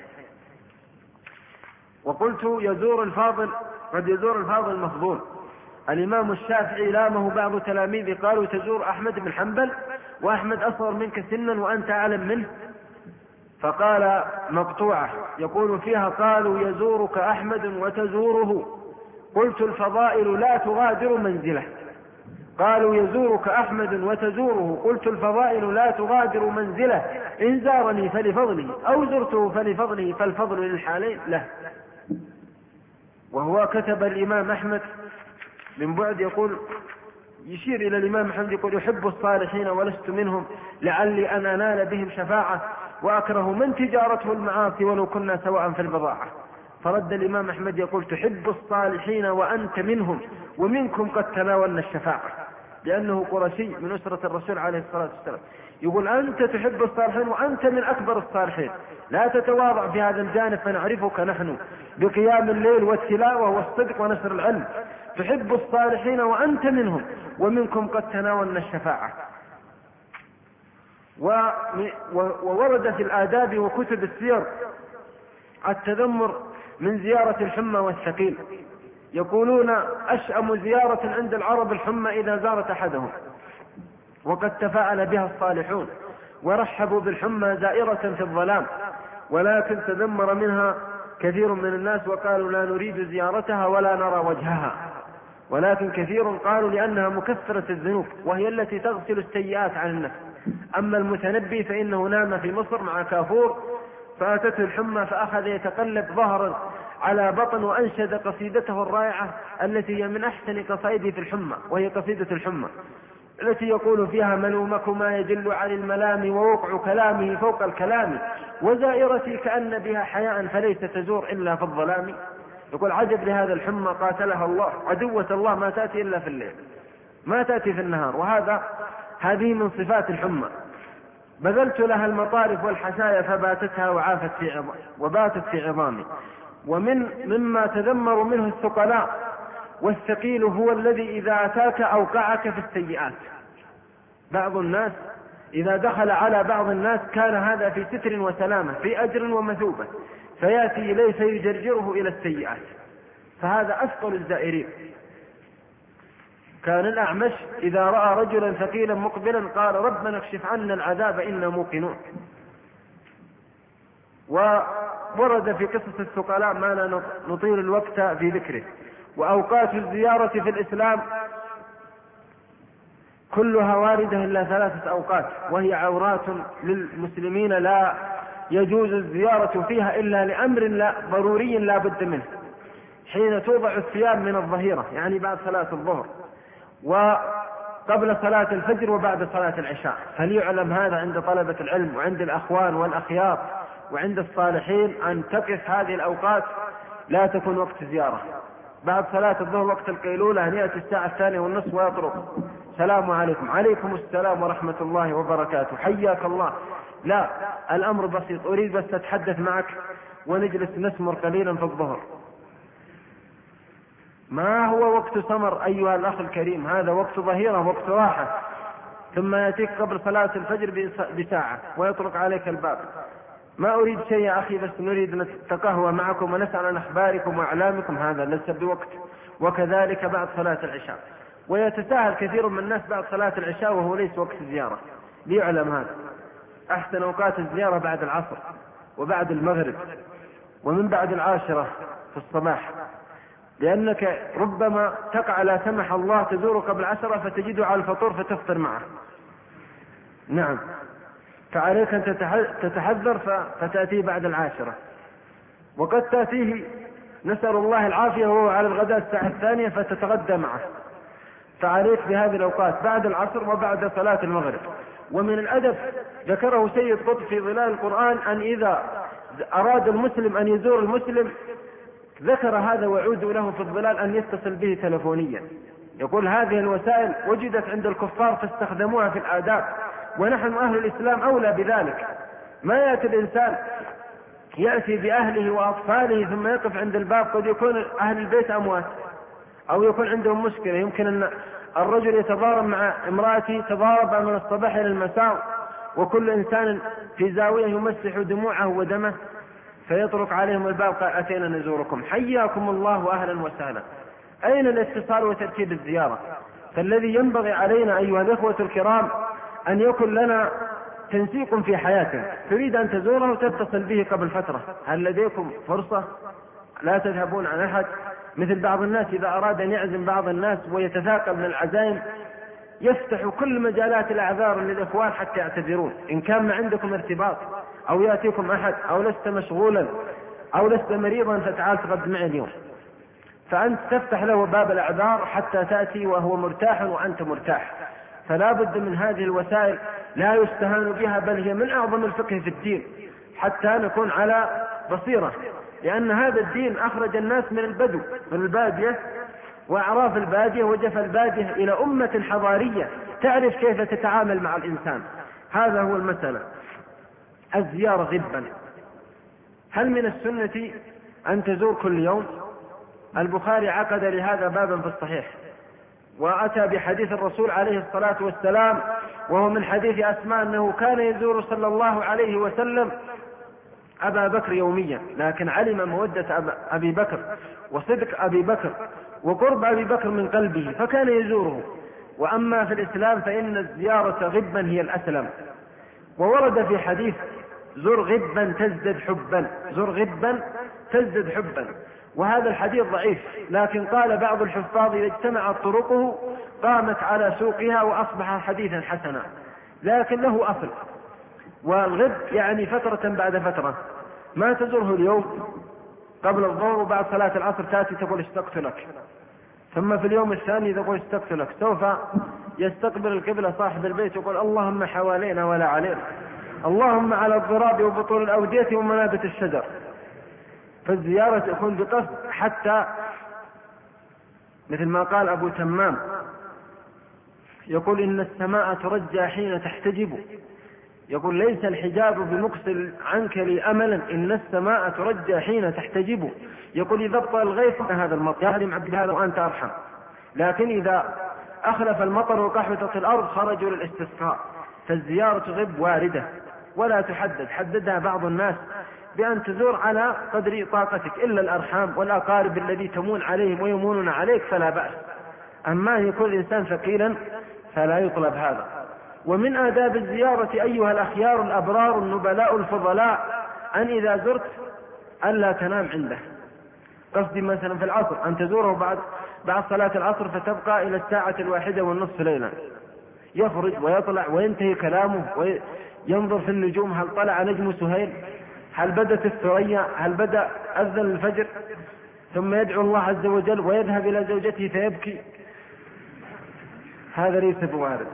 [SPEAKER 1] وقلت يزور الفاضل، قد يزور الفاضل المفضول. الإمام الشافعي لامه بعض تلاميذه قالوا تزور أحمد بن حنبل وأحمد أصغر منك سنا وأنت أعلم منه، فقال مقطوعة يقول فيها قالوا يزورك أحمد وتزوره، قلت الفضائل لا تغادر منزله. قالوا يزورك أحمد وتزوره، قلت الفضائل لا تغادر منزله، إن زارني فلفضله أو زرته فلفضله، فالفضل للحالين له. وهو كتب الإمام أحمد من بعد يقول، يشير إلى الإمام أحمد يقول يحب الصالحين ولست منهم لعلي أن أنال بهم شفاعة، وأكره من تجارته المعاصي ولو كنا سواء في البضاعة. فرد الإمام أحمد يقول تحب الصالحين وأنت منهم ومنكم قد تناولنا الشفاعة، لأنه قرشي من أسرة الرسول عليه الصلاة والسلام. يقول أنت تحب الصالحين وأنت من أكبر الصالحين، لا تتواضع في هذا الجانب فنعرفك نحن بقيام الليل والتلاوة والصدق ونشر العلم. تحب الصالحين وأنت منهم ومنكم قد تناولنا الشفاعة. وورد في الآداب وكتب السير التذمر من زيارة الحمى والثقيل. يقولون أشأم زيارة عند العرب الحمى إذا زارت أحدهم، وقد تفاعل بها الصالحون ورحبوا بالحمى زائرة في الظلام، ولكن تذمر منها كثير من الناس وقالوا لا نريد زيارتها ولا نرى وجهها. ولكن كثير قالوا لأنها مكفرة الذنوب وهي التي تغسل السيئات عن النفس. أما المتنبي فإنه نام في مصر مع كافور فأتته الحمى فأخذ يتقلب ظهرا على بطن وأنشد قصيدته الرائعة التي هي من أحسن قصائده في الحمى، وهي قصيدة الحمى التي يقول فيها ملومكما يجل عن الملام ووقع كلامه فوق الكلام، وزائرتي كأن بها حياء فليس تزور إلا في الظلام. يقول عجب لهذا الحمى قاتلها الله، عدوة الله ما تأتي إلا في الليل، ما تأتي في النهار. وهذا هذه من صفات الحمى. بذلت لها المطارف والحشايا فباتتها وعافت في عظام وباتت في عظامي. ومن مما تذمر منه الثقلاء. والثقيل هو الذي إذا أتاك أوقعك في السيئات. بعض الناس إذا دخل على بعض الناس كان هذا في ستر وسلامة في أجر ومثوبة، فيأتي إليه فيجرجره إلى السيئات، فهذا أثقل الزائرين. كان الأعمش إذا رأى رجلا ثقيلا مقبلا قال ربنا اكشف عنا العذاب إنا موقنون. وورد في قصة الثقلاء ما لا نطيل الوقت في ذكره. وأوقات الزيارة في الإسلام كلها واردة إلا ثلاثة أوقات، وهي عورات للمسلمين لا يجوز الزيارة فيها إلا لأمر لا ضروري لا بد منه، حين توضع الثياب من الظهيرة يعني بعد صلاة الظهر، وقبل صلاة الفجر، وبعد صلاة العشاء. فليعلم هذا عند طلبة العلم وعند الأخوان والأخيار وعند الصالحين أن تقف هذه الأوقات لا تكون وقت زيارة. بعد صلاة الظهر وقت القيلولة أن يأتي الساعة الثانية والنصف ويطرق السلام عليكم، عليكم السلام ورحمة الله وبركاته، حياك الله. لا، الأمر بسيط، أريد بس أتحدث معك ونجلس نسمر قليلا في الظهر. ما هو وقت سمر أيها الأخ الكريم، هذا وقت ظهيرة، وقت راحة. ثم يأتيك قبل صلاة الفجر بساعة ويطرق عليك الباب. ما أريد شيء يا أخي، بس نريد نتقهوى معكم ونسأل عن أخباركم وأعلامكم، هذا ليس بوقت. وكذلك بعد صلاة العشاء، ويتساهل كثير من الناس بعد صلاة العشاء وهو ليس وقت الزيارة. ليعلم هذا، أحسن أوقات الزيارة بعد العصر وبعد المغرب ومن بعد العاشرة في الصباح، لأنك ربما تقع لا سمح الله تزور قبل عشرة فتجده على الفطور فتفطر معه. نعم، فعليك أن تتحذر فتأتيه بعد العاشرة، وقد تأتيه نسأل الله العافية وهو على الغداء الساعة الثانية فتتغدى معه. فعليك بهذه الأوقات بعد العصر وبعد صلاة المغرب. ومن الأدب ذكره سيد قطب في ظلال القرآن أن إذا أراد المسلم أن يزور المسلم ذكر هذا وعود له في الظلال أن يتصل به تلفونيا. يقول هذه الوسائل وجدت عند الكفار فاستخدموها في الآداب، ونحن أهل الإسلام أولى بذلك. ما يأتي الإنسان يأتي بأهله وأطفاله ثم يقف عند الباب، قد يكون أهل البيت أموات أو يكون عندهم مشكلة، يمكن أن الرجل يتضارب مع امرأته تضارب من الصباح إلى المساء وكل إنسان في زاوية يمسح دموعه ودمه، فيطرق عليهم الباب قال أتينا نزوركم، حياكم الله وأهلا وسهلا. أين الاتصال وترتيب الزيارة؟ فالذي ينبغي علينا أيها الأخوة الكرام أن يكون لنا تنسيق في حياتنا. تريد أن تزوره وتتصل به قبل فترة، هل لديكم فرصة؟ لا تذهبون عن أحد. مثل بعض الناس إذا أراد أن يعزم بعض الناس ويتثاقل من العزائم يفتح كل مجالات الأعذار للإخوان حتى يعتذرون، إن كان ما عندكم ارتباط أو يأتيكم أحد أو لست مشغولا أو لست مريضا فتعال تغد معي اليوم، فأنت تفتح له باب الأعذار حتى تأتي وهو مرتاح وأنت مرتاح. فلا بد من هذه الوسائل، لا يستهان بها، بل هي من أعظم الفقه في الدين حتى نكون على بصيرة، لأن هذا الدين أخرج الناس من البدو من البادية وأعراف البادية وجف البادية إلى أمة حضارية تعرف كيف تتعامل مع الإنسان. هذا هو المسألة. الزيارة غبا، هل من السنة أن تزور كل يوم؟ البخاري عقد لهذا بابا في الصحيح وأتى بحديث الرسول عليه الصلاة والسلام، وهو من حديث أسماء أنه كان يزور صلى الله عليه وسلم أبا بكر يوميا، لكن علم مودة أبي بكر وصدق أبي بكر وقرب أبي بكر من قلبه فكان يزوره. وأما في الإسلام فإن الزيارة غبا هي الأسلم. وورد في حديث زر غبا تزدد حبا، زر غبا تزدد حبا، وهذا الحديث ضعيف، لكن قال بعض الحفاظ إذا اجتمعت طرقه قامت على سوقها وأصبح حديثا حسنا، لكن له أصل. والغب يعني فترة بعد فترة، ما تزوره اليوم قبل الظهر وبعد صلاة العصر تأتي تقول اشتقت لك، ثم في اليوم الثاني تقول اشتقت لك. سوف يستقبل القبلة صاحب البيت يقول اللهم حوالينا ولا علينا، اللهم على الضراب وبطول الأودية ومنابت الشجر. فالزيارة تكون بقصد، حتى مثل ما قال أبو تمام يقول إن السماء ترجى حين تحتجب، يقول ليس الحجاب بمقصل عنك لي أملا، إن السماء ترجى حين تحتجب. يقول إذا ابطل الغيث هذا المطر يا عبد هذا وأنت أرحم، لكن إذا أخلف المطر وقحبطت الأرض خرجوا للاستسقاء. فالزيارة غب واردة ولا تحدد، حددها بعض الناس بأن تزور على قدر طاقتك، إلا الأرحام والأقارب الذي تمون عليهم ويمونون عليك فلا بأس. أما أن يكون الإنسان ثقيلا فلا يطلب هذا. ومن آداب الزيارة أيها الأخيار الأبرار النبلاء الفضلاء أن إذا زرت ألا تنام عنده. قصدي مثلا في العصر أن تزوره بعد بعد صلاة العصر فتبقى إلى الساعة الواحدة والنصف ليلا، يخرج ويطلع وينتهي كلامه وينظر في النجوم، هل طلع نجم سهيل، هل بدت الثريا، هل بدأ أذن الفجر، ثم يدعو الله عز وجل ويذهب إلى زوجته فيبكي. هذا ليس بوارد.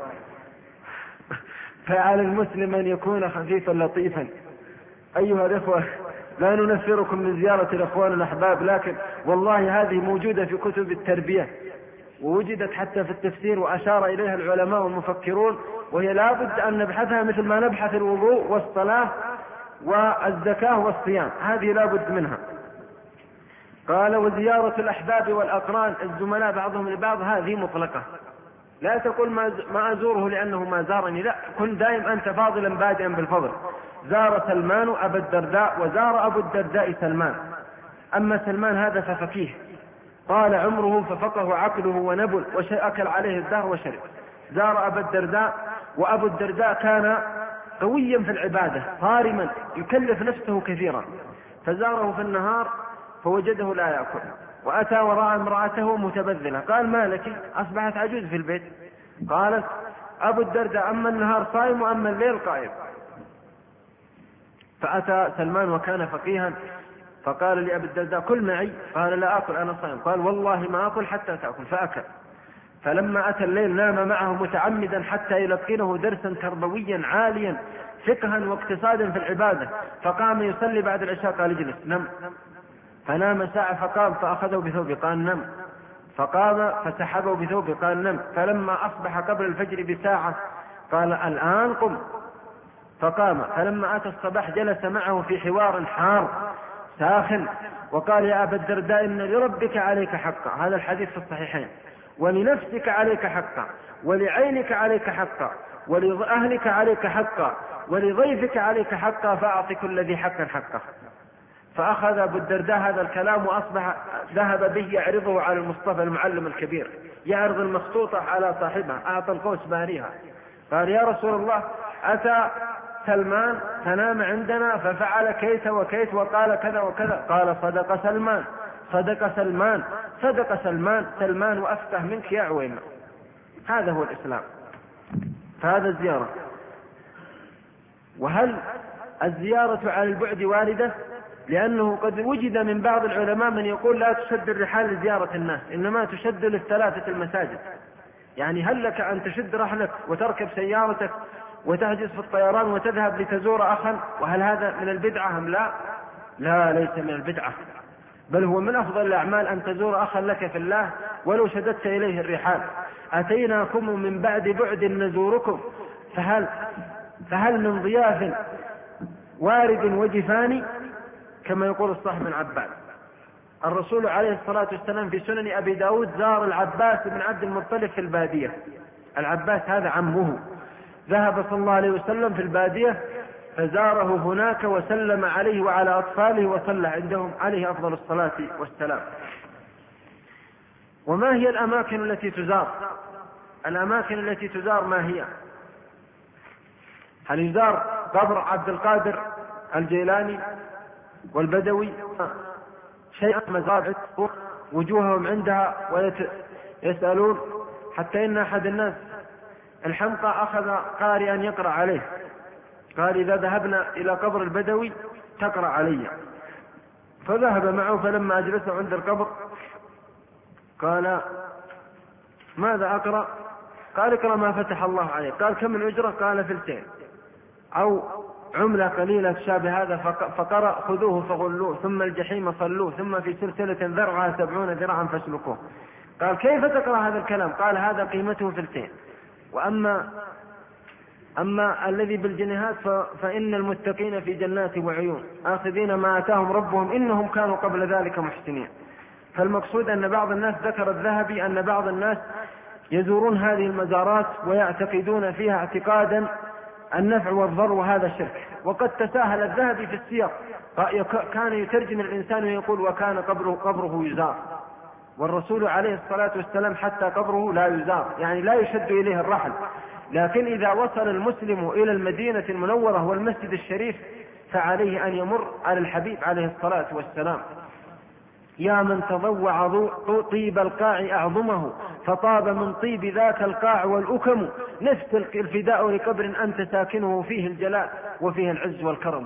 [SPEAKER 1] فعلى المسلم أن يكون خفيفا لطيفا. أيها الإخوة، لا ننفركم من زيارة الأخوان الأحباب، لكن والله هذه موجودة في كتب التربية ووجدت حتى في التفسير وأشار إليها العلماء والمفكرون، وهي لا بد أن نبحثها مثل ما نبحث الوضوء والصلاة والزكاة والصيام، هذه لا بد منها. قال وزيارة الأحباب والأقران الزملاء بعضهم لبعض هذه مطلقة، لا تقول ما أزوره لأنه ما زارني، لا، كن دائم أنت فاضلا بادئا بالفضل. زار سلمان أبا الدرداء وزار أبو الدرداء سلمان. أما سلمان هذا ففقيه طال عمره ففقه عقله ونبل وأكل عليه الدهر وشرب. زار أبا الدرداء وأبو الدرداء كان قويا في العبادة صارما يكلف نفسه كثيرا، فزاره في النهار فوجده لا يأكل، وأتى وراء امرأته متبذلة، قال ما لك؟ أصبحت عجوز في البيت. قالت أبو الدرداء أما النهار صائم وأما الليل قائم. فأتى سلمان وكان فقيها فقال لأبي الدرداء كل معي، قال لا أكل أنا صائم، قال والله ما أكل حتى تأكل، فأكل. فلما أتى الليل نام معه متعمدا حتى يلقنه درسا تربويا عاليا فقها واقتصادا في العبادة، فقام يصلي بعد العشاء قال اجلس نم، فنام ساعة فقام فأخذه بثوبه قال نم، فقام فسحبه بثوبه قال نم، فلما أصبح قبل الفجر بساعة قال الآن قم، فقام. فلما أتى الصباح جلس معه في حوار حار ساخن وقال يا أبا الدرداء إن لربك عليك حقا، هذا الحديث في الصحيحين، ولنفسك عليك حقا، ولعينك عليك حقا، ولأهلك عليك حقا، ولضيفك عليك حقا، فأعطي كل ذي حقا حقه. فأخذ أبو الدرداء هذا الكلام وأصبح ذهب به يعرضه على المصطفى المعلم الكبير، يعرض المخطوطة على صاحبها، أعطى القوس باريها، قال يا رسول الله أتى سلمان فنام عندنا ففعل كيت وكيت وقال كذا وكذا، قال صدق سلمان صدق سلمان صدق سلمان سلمان وأفقه منك يا عويمة. هذا هو الإسلام. فهذا الزيارة. وهل الزيارة على البعد واردة؟ لأنه قد وجد من بعض العلماء من يقول لا تشد الرحال لزيارة الناس، إنما تشد للثلاثة المساجد. يعني هل لك أن تشد رحلك وتركب سيارتك وتحجز في الطيران وتذهب لتزور أخا؟ وهل هذا من البدعة أم لا؟ لا، ليس من البدعة، بل هو من أفضل الأعمال أن تزور أخا لك في الله ولو شددت إليه الرحال. أتيناكم من بعد بعد نزوركم، فهل, فهل من ضياف وارد وجفاني، كما يقول الصاحب بن عباس. الرسول عليه الصلاة والسلام في سنن أبي داود زار العباس بن عبد المطلب في البادية. العباس هذا عمه، ذهب صلى الله عليه وسلم في البادية فزاره هناك وسلم عليه وعلى أطفاله وصلى عندهم عليه أفضل الصلاة والسلام. وما هي الأماكن التي تزار؟ الأماكن التي تزار ما هي؟ هل يزار قبر عبد القادر الجيلاني والبدوي؟ شيء مزارع وجوههم عندها ويسألون، حتى إن أحد الناس الحمقى أخذ قارئا يقرأ عليه، قال إذا ذهبنا إلى قبر البدوي تقرأ علي، فذهب معه، فلما أجلسه عند القبر قال ماذا أقرأ؟ قال اقرأ ما فتح الله عليه. قال كم الأجرة؟ قال فلتين أو عملة قليلة تشابه هذا، فقرأ خذوه فغلوه ثم الجحيم صلوه ثم في سلسلة ذرعها سبعون ذراعا فاسلكوه. قال كيف تقرأ هذا الكلام؟ قال هذا قيمته فلتين. وأما أما الذي بالجنيهات فإن المتقين في جنات وعيون آخذين ما آتاهم ربهم إنهم كانوا قبل ذلك محسنين. فالمقصود أن بعض الناس، ذكر الذهبي أن بعض الناس يزورون هذه المزارات ويعتقدون فيها اعتقادا النفع والضر، وهذا شرك. وقد تساهل الذهبي في السياق، كان يترجم الإنسان ويقول وكان قبره, قبره يزار، والرسول عليه الصلاة والسلام حتى قبره لا يزار، يعني لا يشد إليه الرحل. لكن إذا وصل المسلم إلى المدينة المنورة والمسجد الشريف فعليه أن يمر على الحبيب عليه الصلاة والسلام. يا من تضوع طيب القاع أعظمه، فطاب من طيب ذاك القاع والأكم، نفس الفداء لقبر أنت ساكنه فيه الجلال وفيه العز والكرم.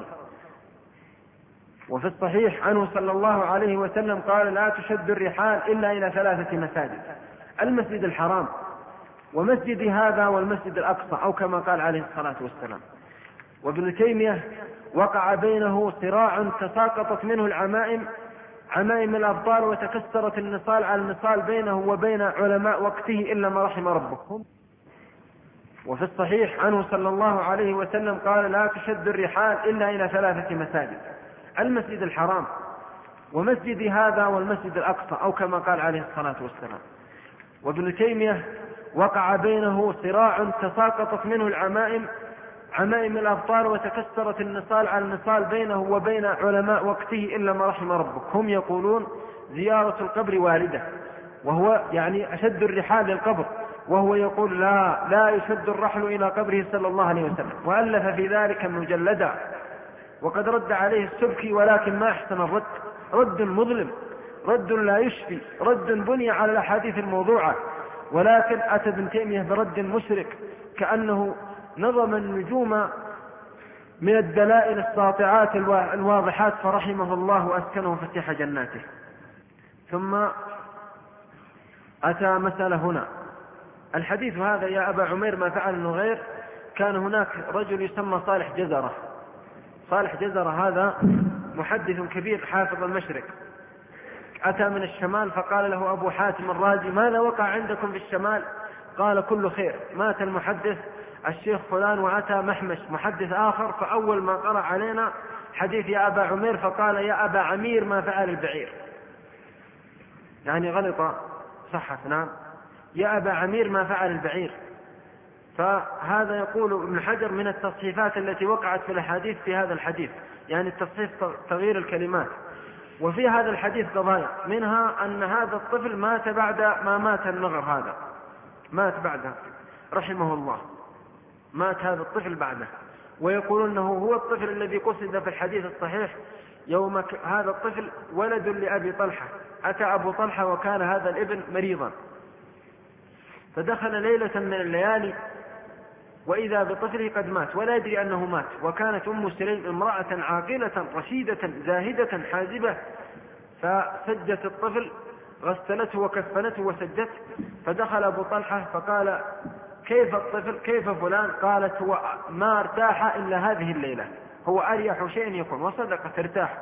[SPEAKER 1] وفي الصحيح عنه صلى الله عليه وسلم قال: لا تشد الرحال إلا إلى ثلاثة مساجد: المسجد الحرام، ومسجد هذا، والمسجد الأقصى، أو كما قال عليه الصلاة والسلام. وابن تيمية وقع بينه صراع تساقطت منه العمائم عمائم الأبطال وتكسرت النصال على النصال بينه وبين علماء وقته إلا ما رحم ربكم. وفي الصحيح عنه صلى الله عليه وسلم قال: لا تشد الرحال إلا إلى ثلاثة مساجد: المسجد الحرام، ومسجد هذا، والمسجد الأقصى، أو كما قال عليه الصلاة والسلام. وابن تيمية وقع بينه صراع تساقطت منه العمائم عمائم الأبطال وتكسرت النصال على النصال بينه وبين علماء وقته إلا ما رحم ربك. هم يقولون زيارة القبر واردة، وهو يعني أشد الرحال للقبر، وهو يقول لا لا يشد الرحل إلى قبره صلى الله عليه وسلم، وألف في ذلك مجلدا. وقد رد عليه السبكي، ولكن ما أحسن الرد، رد مظلم، رد لا يشفي، رد بني على الأحاديث الموضوعة، ولكن أتى ابن تيمية برد مشرك كأنه نظم النجوم من الدلائل الساطعات الواضحات، فرحمه الله وأسكنه فسيح جناته. ثم أتى مسألة هنا، الحديث هذا: يا أبا عمير ما فعل النغير. كان هناك رجل يسمى صالح جزرة. صالح جزرة هذا محدث كبير حافظ المشرق، أتى من الشمال، فقال له أبو حاتم الرازي: ماذا وقع عندكم في الشمال؟ قال: كل خير. مات المحدث الشيخ فلان، وأتى محمش محدث آخر، فأول ما قرأ علينا حديث يا أبا عمير فقال: يا أبا عمير ما فعل البعير، يعني غلط صحت، نعم، يا أبا عمير ما فعل البعير. فهذا يقول ابن حجر من التصحيفات التي وقعت في الحديث في هذا الحديث، يعني التصحيف تغيير الكلمات. وفي هذا الحديث قضايا، منها أن هذا الطفل مات بعد ما مات النغر، هذا مات بعده رحمه الله، مات هذا الطفل بعده. ويقولون أنه هو الطفل الذي قصد في الحديث الصحيح يوم هذا الطفل ولد لأبي طلحة، أتى أبو طلحة وكان هذا الابن مريضا، فدخل ليلة من الليالي وإذا بطفله قد مات ولا يدري أنه مات. وكانت أم سليم امرأة عاقلة رشيدة زاهدة حازبة، فسجت الطفل، غسلته وكفنته وسجته. فدخل أبو طلحة فقال: كيف الطفل؟ كيف فلان؟ قالت: هو ما ارتاح إلا هذه الليلة، هو أريح شيء يكون. وصدقت ارتاح،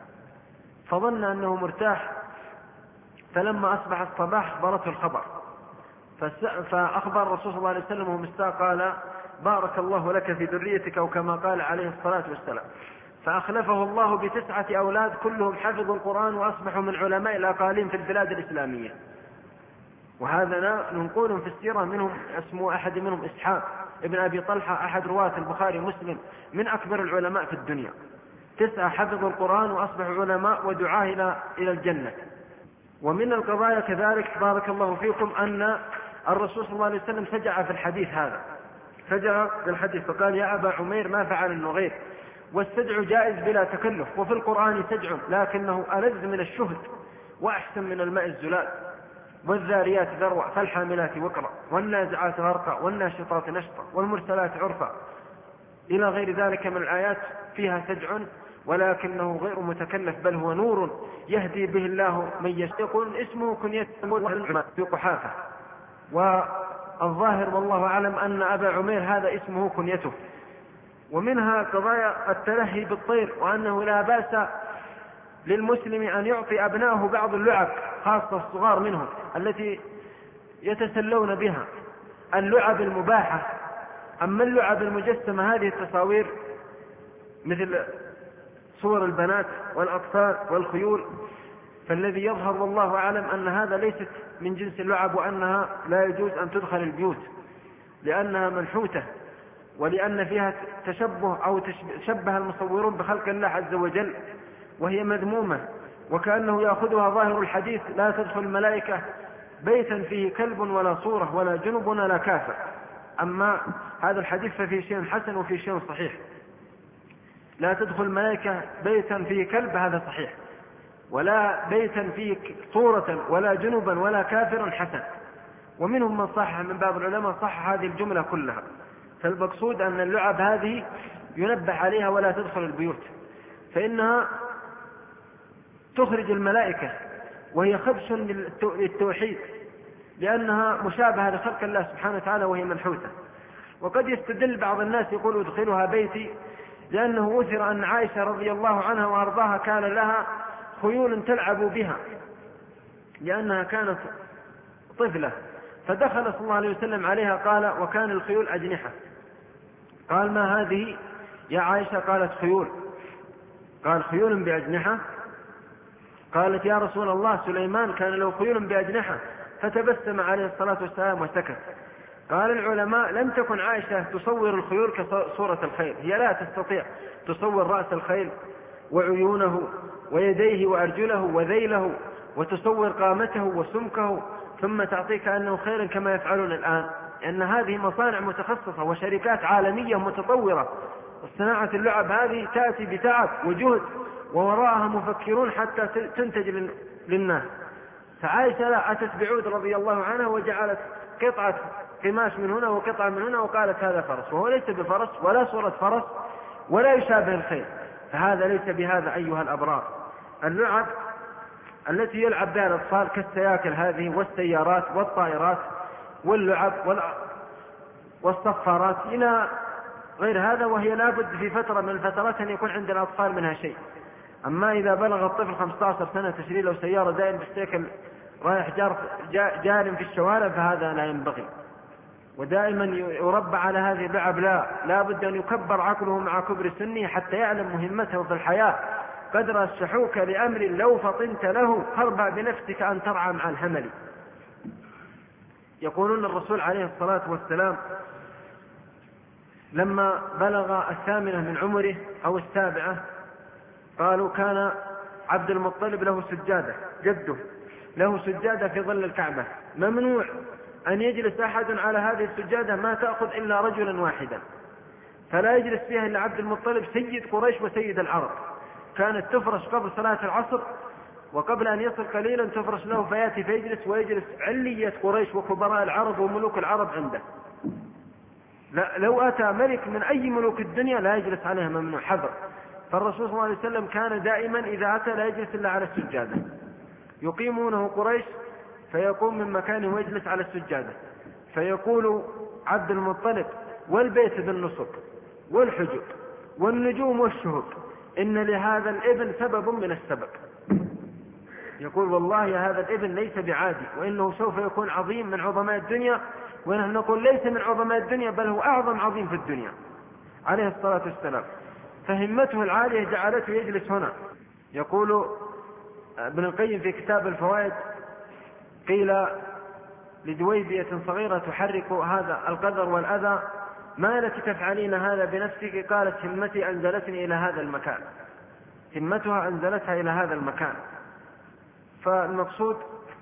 [SPEAKER 1] فظن أنه مرتاح. فلما أصبح الصباح أخبرته الخبر، فأخبر الرسول صلى الله عليه وسلم وهو مستاء قال: بارك الله لك في ذريتك، أو كما قال عليه الصلاة والسلام. فأخلفه الله بتسعة أولاد كلهم حفظوا القرآن وأصبحوا من علماء الأقاليم في البلاد الإسلامية. وهذا منقول في السيرة، منهم اسمه أحد منهم إسحاق ابن أبي طلحة، أحد رواة البخاري مسلم، من أكبر العلماء في الدنيا. تسعة حفظوا القرآن وأصبحوا علماء ودعاة إلى إلى الجنة. ومن القضايا كذلك بارك الله فيكم أن الرسول صلى الله عليه وسلم سجع في الحديث هذا، سجع في الحديث فقال: يا أبا عمير ما فعل النغير. والسجع جائز بلا تكلف، وفي القرآن سجع لكنه ألذ من الشهد وأحسن من الماء الزلال. والذاريات ذروة فالحاملات وقرا والنازعات غرقا والناشطات نشطا والمرسلات عرفا إلى غير ذلك من الآيات فيها سجع، ولكنه غير متكلف، بل هو نور يهدي به الله من يشاء. يقول اسمه كنية في قحافة، والظاهر والله أعلم أن أبا عمير هذا اسمه كنيته. ومنها قضايا التلهي بالطير، وأنه لا بأس للمسلم أن يعطي أبنائه بعض اللعب، خاصة الصغار منهم التي يتسلون بها، اللعب المباحة. أما اللعب المجسمة هذه التصاوير مثل صور البنات والأطفال والخيول، فالذي يظهر والله أعلم أن هذا ليست من جنس اللعب، وأنها لا يجوز أن تدخل البيوت لأنها منحوتة، ولأن فيها تشبه أو تشبه المصورون بخلق الله عز وجل، وهي مذمومة. وكأنه يأخذها ظاهر الحديث: لا تدخل الملائكة بيتا فيه كلب ولا صورة ولا جنب ولا كافر. أما هذا الحديث ففيه شيء حسن وفيه شيء صحيح. لا تدخل الملائكة بيتا فيه كلب، هذا صحيح، ولا بيتا فيه صورة ولا جنبا ولا كافر حسن. ومنهم من صحح من باب العلماء صحح هذه الجملة كلها. فالمقصود أن اللعب هذه ينبه عليها ولا تدخل البيوت، فإنها تخرج الملائكة وهي خبث للتوحيد، لأنها مشابهة لخلق الله سبحانه وتعالى وهي منحوتة. وقد يستدل بعض الناس يقول: ادخلها بيتي، لأنه أثر أن عائشة رضي الله عنها وأرضاها كان لها خيول تلعب بها، لأنها كانت طفلة، فدخل صلى الله عليه وسلم عليها قال: وكان الخيول أجنحة. قال: ما هذه يا عائشة؟ قالت: خيول. قال: خيول بأجنحة؟ قالت: يا رسول الله سليمان كان له خيول بأجنحة. فتبسم عليه الصلاة والسلام وسكت. قال العلماء: لم تكن عائشة تصور الخيول كصورة الخيل، هي لا تستطيع تصور رأس الخيل وعيونه ويديه وأرجله وذيله، وتصور قامته وسمكه، ثم تعطيك أنه خير كما يفعلون الآن، لأن هذه مصانع متخصصة وشركات عالمية متطورة. صناعة اللعب هذه تأتي بتعب وجهد، ووراءها مفكرون حتى تنتج للناس. فعائشة لا، أتت بعود رضي الله عنها وجعلت قطعة قماش من هنا وقطعة من هنا وقالت: هذا فرس، وهو ليس بفرس ولا صورة فرس ولا يشابه الخيل. فهذا ليس بهذا أيها الأبرار. اللعب التي يلعب بها الأطفال كالسياكل هذه والسيارات والطائرات واللعب والصفارات إلى غير هذا، وهي لابد في فترة من الفترات أن يكون عند الأطفال منها شيء. أما إذا بلغ الطفل خمسة عشر سنة تشري له سيارة دائم بالسيكل رايح جار جار في الشوارع، فهذا لا ينبغي. ودائما يربى على هذه اللعب، لا لا بد أن يكبر عقله مع كبر سنه حتى يعلم مهمته في الحياة. قدر الشحوك لأمر لو فطنت له، خربا بنفسك أن ترعى مع الهمل. يقولون الرسول عليه الصلاة والسلام لما بلغ الثامنة من عمره أو السابعة، قالوا كان عبد المطلب له سجادة، جده له سجادة في ظل الكعبة، ممنوع أن يجلس أحد على هذه السجادة ما تأخذ إلا رجلا واحدا، فلا يجلس فيها إلا عبد المطلب سيد قريش وسيد العرب. كانت تفرش قبل صلاة العصر، وقبل أن يصل قليلا تفرش له فياتي فيجلس، ويجلس علية قريش وكبراء العرب وملوك العرب عنده. لا، لو أتى ملك من أي ملوك الدنيا لا يجلس عليها، ممنوع، حذر. فالرسول صلى الله عليه وسلم كان دائما إذا أتى لا يجلس إلا على السجادة. يقيمونه قريش فيقوم من مكانه ويجلس على السجادة، فيقول عبد المطلب: والبيت بالنصب والحجب والنجوم والشهب، إن لهذا الابن سبب من السبب. يقول: والله يا هذا الابن ليس بعادي، وإنه سوف يكون عظيم من عظماء الدنيا. ونحن نقول ليس من عظماء الدنيا، بل هو أعظم عظيم في الدنيا عليه الصلاة والسلام. فهمته العالية جعلته يجلس هنا. يقول ابن القيم في كتاب الفوائد: قيل لدويبية صغيرة تحرك هذا القدر والأذى: ما لك تفعلين هذا بنفسك؟ قالت: همتي أنزلتني إلى هذا المكان. همتها أنزلتها إلى هذا المكان. فالمقصود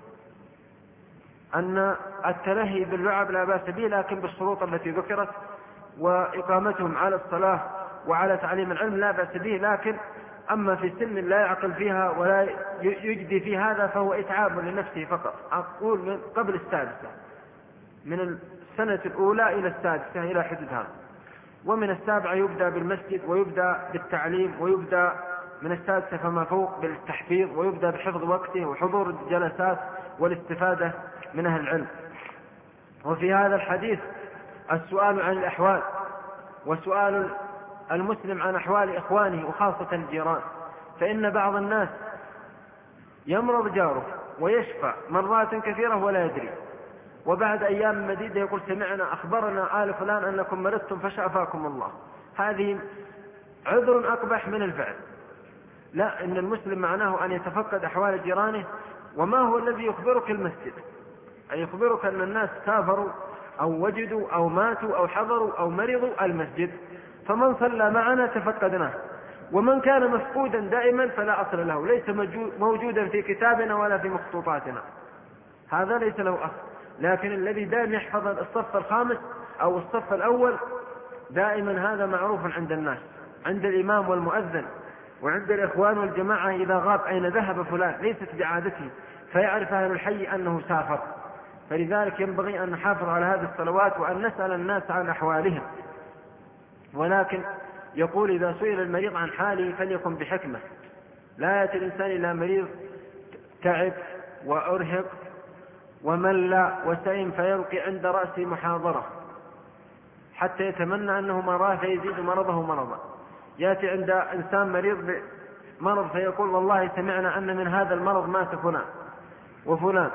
[SPEAKER 1] أن التلهي باللعب لا بأس به، لكن بالشروط التي ذكرت، وإقامتهم على الصلاة وعلى تعليم العلم لا بأس به. لكن أما في سن لا يعقل فيها ولا يجدي في هذا فهو إتعاب لنفسه فقط. أقول من قبل السادسة، من السنة الأولى إلى السادسة إلى حدود هذا، ومن السابعة يبدأ بالمسجد ويبدأ بالتعليم، ويبدأ من السادسة فما فوق بالتحفيظ، ويبدأ بحفظ وقته وحضور الجلسات والاستفادة من أهل العلم. وفي هذا الحديث السؤال عن الأحوال، وسؤال المسلم عن أحوال إخوانه وخاصة الجيران. فإن بعض الناس يمرض جاره ويشفى مرات كثيرة ولا يدري، وبعد أيام مديدة يقول: سمعنا أخبرنا آل فلان أنكم مرضتم فشافاكم الله. هذه عذر أقبح من الفعل. لا، إن المسلم معناه أن يتفقد أحوال جيرانه. وما هو الذي يخبرك؟ المسجد، أي يخبرك أن الناس كافروا أو وجدوا أو ماتوا أو حضروا أو مرضوا، المسجد. فمن صلى معنا تفقدناه، ومن كان مفقودا دائما فلا أصل له، ليس موجودا في كتابنا ولا في مخطوطاتنا، هذا ليس له أصل. لكن الذي دائما يحفظ الصف الخامس أو الصف الأول دائما هذا معروف عند الناس، عند الإمام والمؤذن وعند الإخوان والجماعة إذا غاب أين ذهب فلان ليست بعادته، فيعرف أهل الحي أنه سافر. فلذلك ينبغي أن نحافظ على هذه الصلوات وأن نسأل الناس عن أحوالهم. ولكن يقول إذا سئل المريض عن حاله فليكن بحكمة، لا يأتي الإنسان إلى مريض تعب وأرهق ومل وسئم فيلقي عند رأسه محاضرة حتى يتمنى أنه مراه فيزيد مرضه مرضا. يأتي عند إنسان مريض بمرض فيقول والله سمعنا أن من هذا المرض مات فلان وفلان،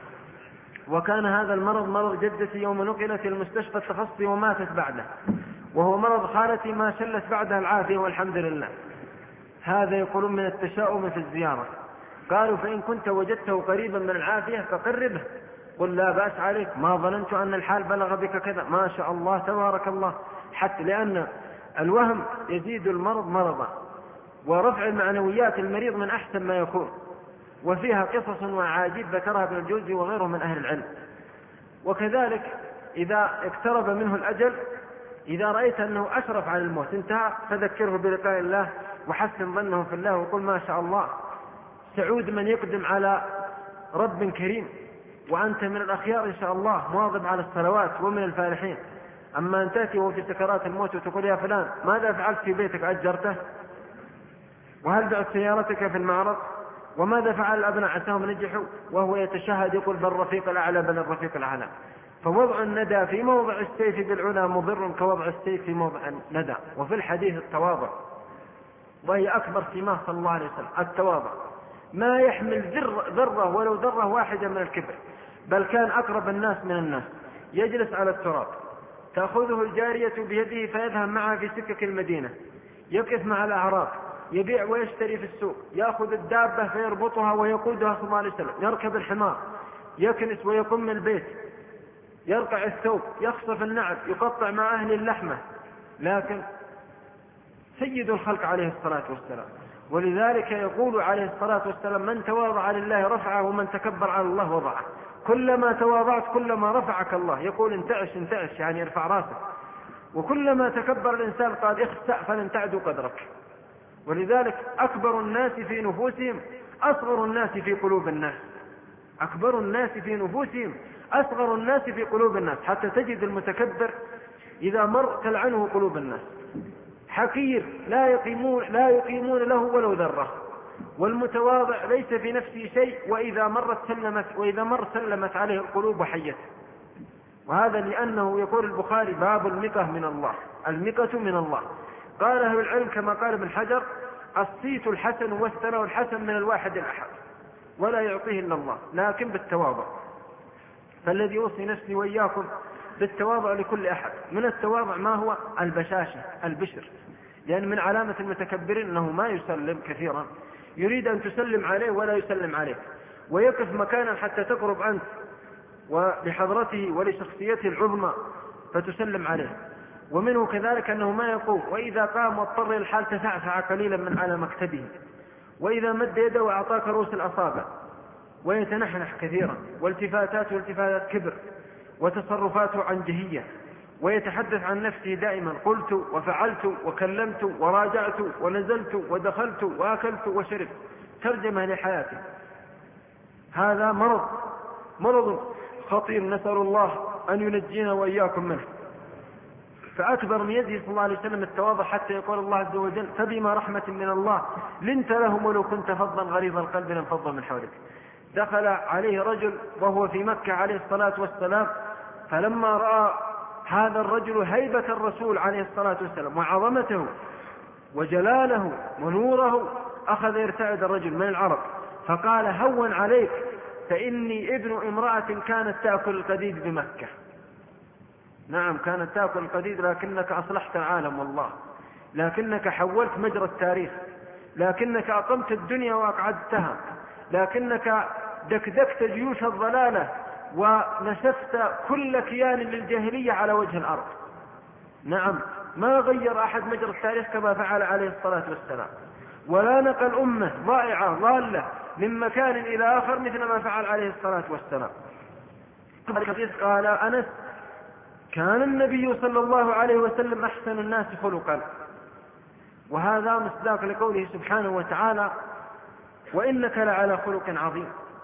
[SPEAKER 1] وكان هذا المرض مرض جدتي يوم نقلت المستشفى التخصصي وماتت بعده، وهو مرض خالتي ما شلت بعدها العافية والحمد لله. هذا يقولون من التشاؤم في الزيارة. قالوا فإن كنت وجدته قريبا من العافية فقربه، قل لا بأس عليك، ما ظننت أن الحال بلغ بك كذا، ما شاء الله تبارك الله. حتى لأن الوهم يزيد المرض مرضا، ورفع المعنويات المريض من أحسن ما يكون، وفيها قصص وعاجيب ذكرها ابن الجوزي وغيره من أهل العلم. وكذلك إذا اقترب منه الأجل، إذا رأيت أنه أشرف على الموت انتهى فذكره بلقاء الله وحسن ظنه في الله وقل ما شاء الله سعود من يقدم على رب كريم، وأنت من الأخيار إن شاء الله مواظب على الصلوات ومن الفالحين. أما أن تأتي وفي سكرات الموت وتقول يا فلان ماذا فعلت في بيتك أجرته، وهل بعت سيارتك في المعرض، وماذا فعل الأبناء عساهم نجحوا، وهو يتشهد يقول بل الرفيق الأعلى بل الرفيق الأعلى. فوضع الندى في موضع السيف بالعلا مضر كوضع السيف في موضع الندى. وفي الحديث التواضع، وهي أكبر سماه صلى الله عليه وسلم التواضع، ما يحمل ذرة ولو ذرة واحدة من الكبر، بل كان أقرب الناس من الناس، يجلس على التراب تأخذه الجارية بيده فيذهب معها في سكك المدينة، يقف مع الأعراب يبيع ويشتري في السوق، يأخذ الدابة فيربطها ويقودها صلى الله عليه وسلم، يركب الحمار يكنس ويقم البيت، يرقع الثوب يخصف النعل، يقطع مع أهل اللحمة، لكن سيد الخلق عليه الصلاة والسلام. ولذلك يقول عليه الصلاة والسلام من تواضع لله رفعه ومن تكبر على الله وضعه. كلما تواضعت كلما رفعك الله، يقول انتعش انتعش يعني ارفع راسك، وكلما تكبر الإنسان قال اخسأ فلن تعدوا قدرك. ولذلك أكبر الناس في نفوسهم أصغر الناس في قلوب الناس، أكبر الناس في نفوسهم أصغر الناس في قلوب الناس، حتى تجد المتكبر إذا مر تلعنه قلوب الناس، حقير لا يقيمون, لا يقيمون له ولو ذرة، والمتواضع ليس في نفسه شيء وإذا مرت سلمت وإذا مر سلمت عليه القلوب وحيت. وهذا لأنه يقول البخاري باب المقة من الله، المقة من الله. قال أهل العلم كما قال ابن حجر الصيت الحسن والثناء الحسن من الواحد الأحد ولا يعطيه إلا الله، لكن بالتواضع. فالذي يوصي نفسي وإياكم بالتواضع لكل أحد. من التواضع ما هو؟ البشاشة البشر، لأن من علامة المتكبرين أنه ما يسلم كثيرا، يريد أن تسلم عليه ولا يسلم عليك، ويقف مكانا حتى تقرب أنت ولحضرته ولشخصيته العظمى فتسلم عليه. ومنه كذلك أنه ما يقوم، وإذا قام واضطر الحال تسعسع قليلا من على مكتبه، وإذا مد يده وأعطاك رؤوس الأصابع، ويتنحنح كثيرا، والتفاتات والتفاتات كبر، وتصرفاته عنجهية، ويتحدث عن نفسه دائما قلت وفعلت وكلمت وراجعت ونزلت ودخلت وأكلت وشربت، ترجمة لحياته. هذا مرض مرض خطير، نسأل الله أن ينجينا وإياكم منه. فأكبر من يده صلى الله عليه وسلم التواضع، حتى يقول الله عز وجل فبما رحمة من الله لنت لهم ولو كنت فظا غليظ القلب لانفضوا من حولك. دخل عليه رجل وهو في مكة عليه الصلاة والسلام، فلما رأى هذا الرجل هيبة الرسول عليه الصلاة والسلام وعظمته وجلاله ونوره أخذ يرتعد الرجل من العرب، فقال هون عليك فإني ابن امرأة كانت تأكل القديد بمكة. نعم كانت تأكل القديد، لكنك أصلحت العالم والله، لكنك حولت مجرى التاريخ، لكنك أقمت الدنيا وأقعدتها، لكنك دكدكت جيوش الضلالة ونسفت كل كيان للجاهلية على وجه الأرض. نعم، ما غير أحد مجرى التاريخ كما فعل عليه الصلاة والسلام، ولا نقل أمة ضائعة ضالة من مكان إلى آخر مثل ما فعل عليه الصلاة والسلام. قال أنس: كان النبي صلى الله عليه وسلم أحسن الناس خلقا، وهذا مصداق لقوله سبحانه وتعالى: وإنك لعلى خلق عظيم.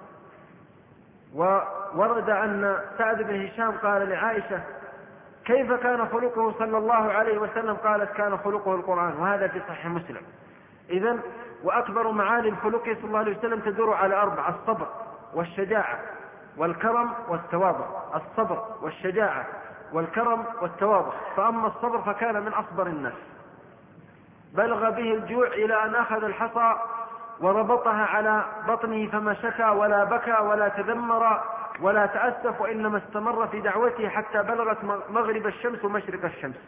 [SPEAKER 1] وورد أن سعد بن هشام قال لعائشة: كيف كان خلقه صلى الله عليه وسلم؟ قالت: كان خلقه القرآن، وهذا في صحيح مسلم. إذن وأكبر معاني الخلق صلى الله عليه وسلم تدور على أربع: الصبر والشجاعة والكرم والتواضع. الصبر والشجاعة والكرم والتواضع. فأما الصبر فكان من أصبر الناس، بلغ به الجوع إلى أن أخذ الحصى وربطها على بطنه فما شكى ولا بكى ولا تذمر ولا تأسف، وإنما استمر في دعوته حتى بلغت مغرب الشمس ومشرق الشمس.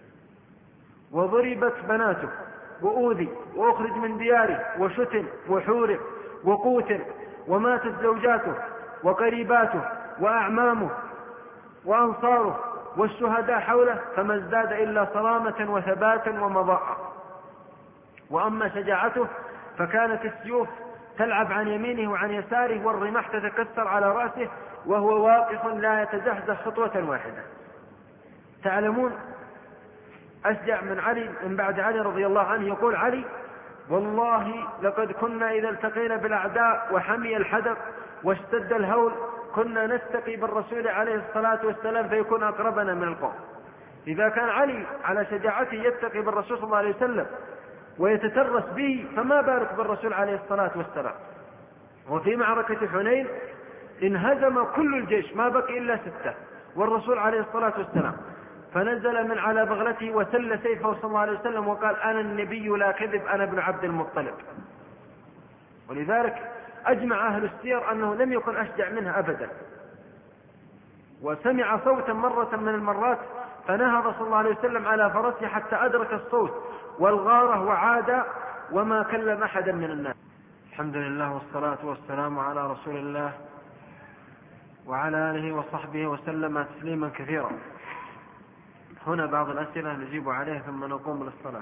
[SPEAKER 1] وضربت بناته وأوذي وأخرج من دياره وشتم وحورب وقوتل، وماتت زوجاته وقريباته وأعمامه وأنصاره والشهداء حوله، فما ازداد إلا صرامة وثباتا ومضاء. وأما شجاعته فكانت السيوف تلعب عن يمينه وعن يساره، والرماح تتكسر على رأسه وهو واقف لا يتزحزح خطوة واحدة. تعلمون أشجع من علي من بعد علي رضي الله عنه. يقول علي: والله لقد كنا إذا التقينا بالأعداء وحمي الحدق واشتد الهول كنا نستقي بالرسول عليه الصلاة والسلام فيكون أقربنا من القوم. إذا كان علي على شجاعته يتقي بالرسول صلى الله عليه وسلم ويتترس به، فما بالك بالرسول عليه الصلاة والسلام. وفي معركة حنين انهزم كل الجيش، ما بقي إلا ستة، والرسول عليه الصلاة والسلام فنزل من على بغلته وسل سيفه صلى الله عليه وسلم وقال: أنا النبي لا كذب، أنا ابن عبد المطلب. ولذلك أجمع أهل السير أنه لم يكن أشجع منها أبدا. وسمع صوتا مرة من المرات فنهض صلى الله عليه وسلم على فرسه حتى أدرك الصوت والغارة وعاد وما كلم أحدا من الناس. الحمد لله والصلاة والسلام على رسول الله وعلى آله وصحبه وسلم تسليما كثيرا. هنا بعض الأسئلة نجيب عليها ثم نقوم للصلاة.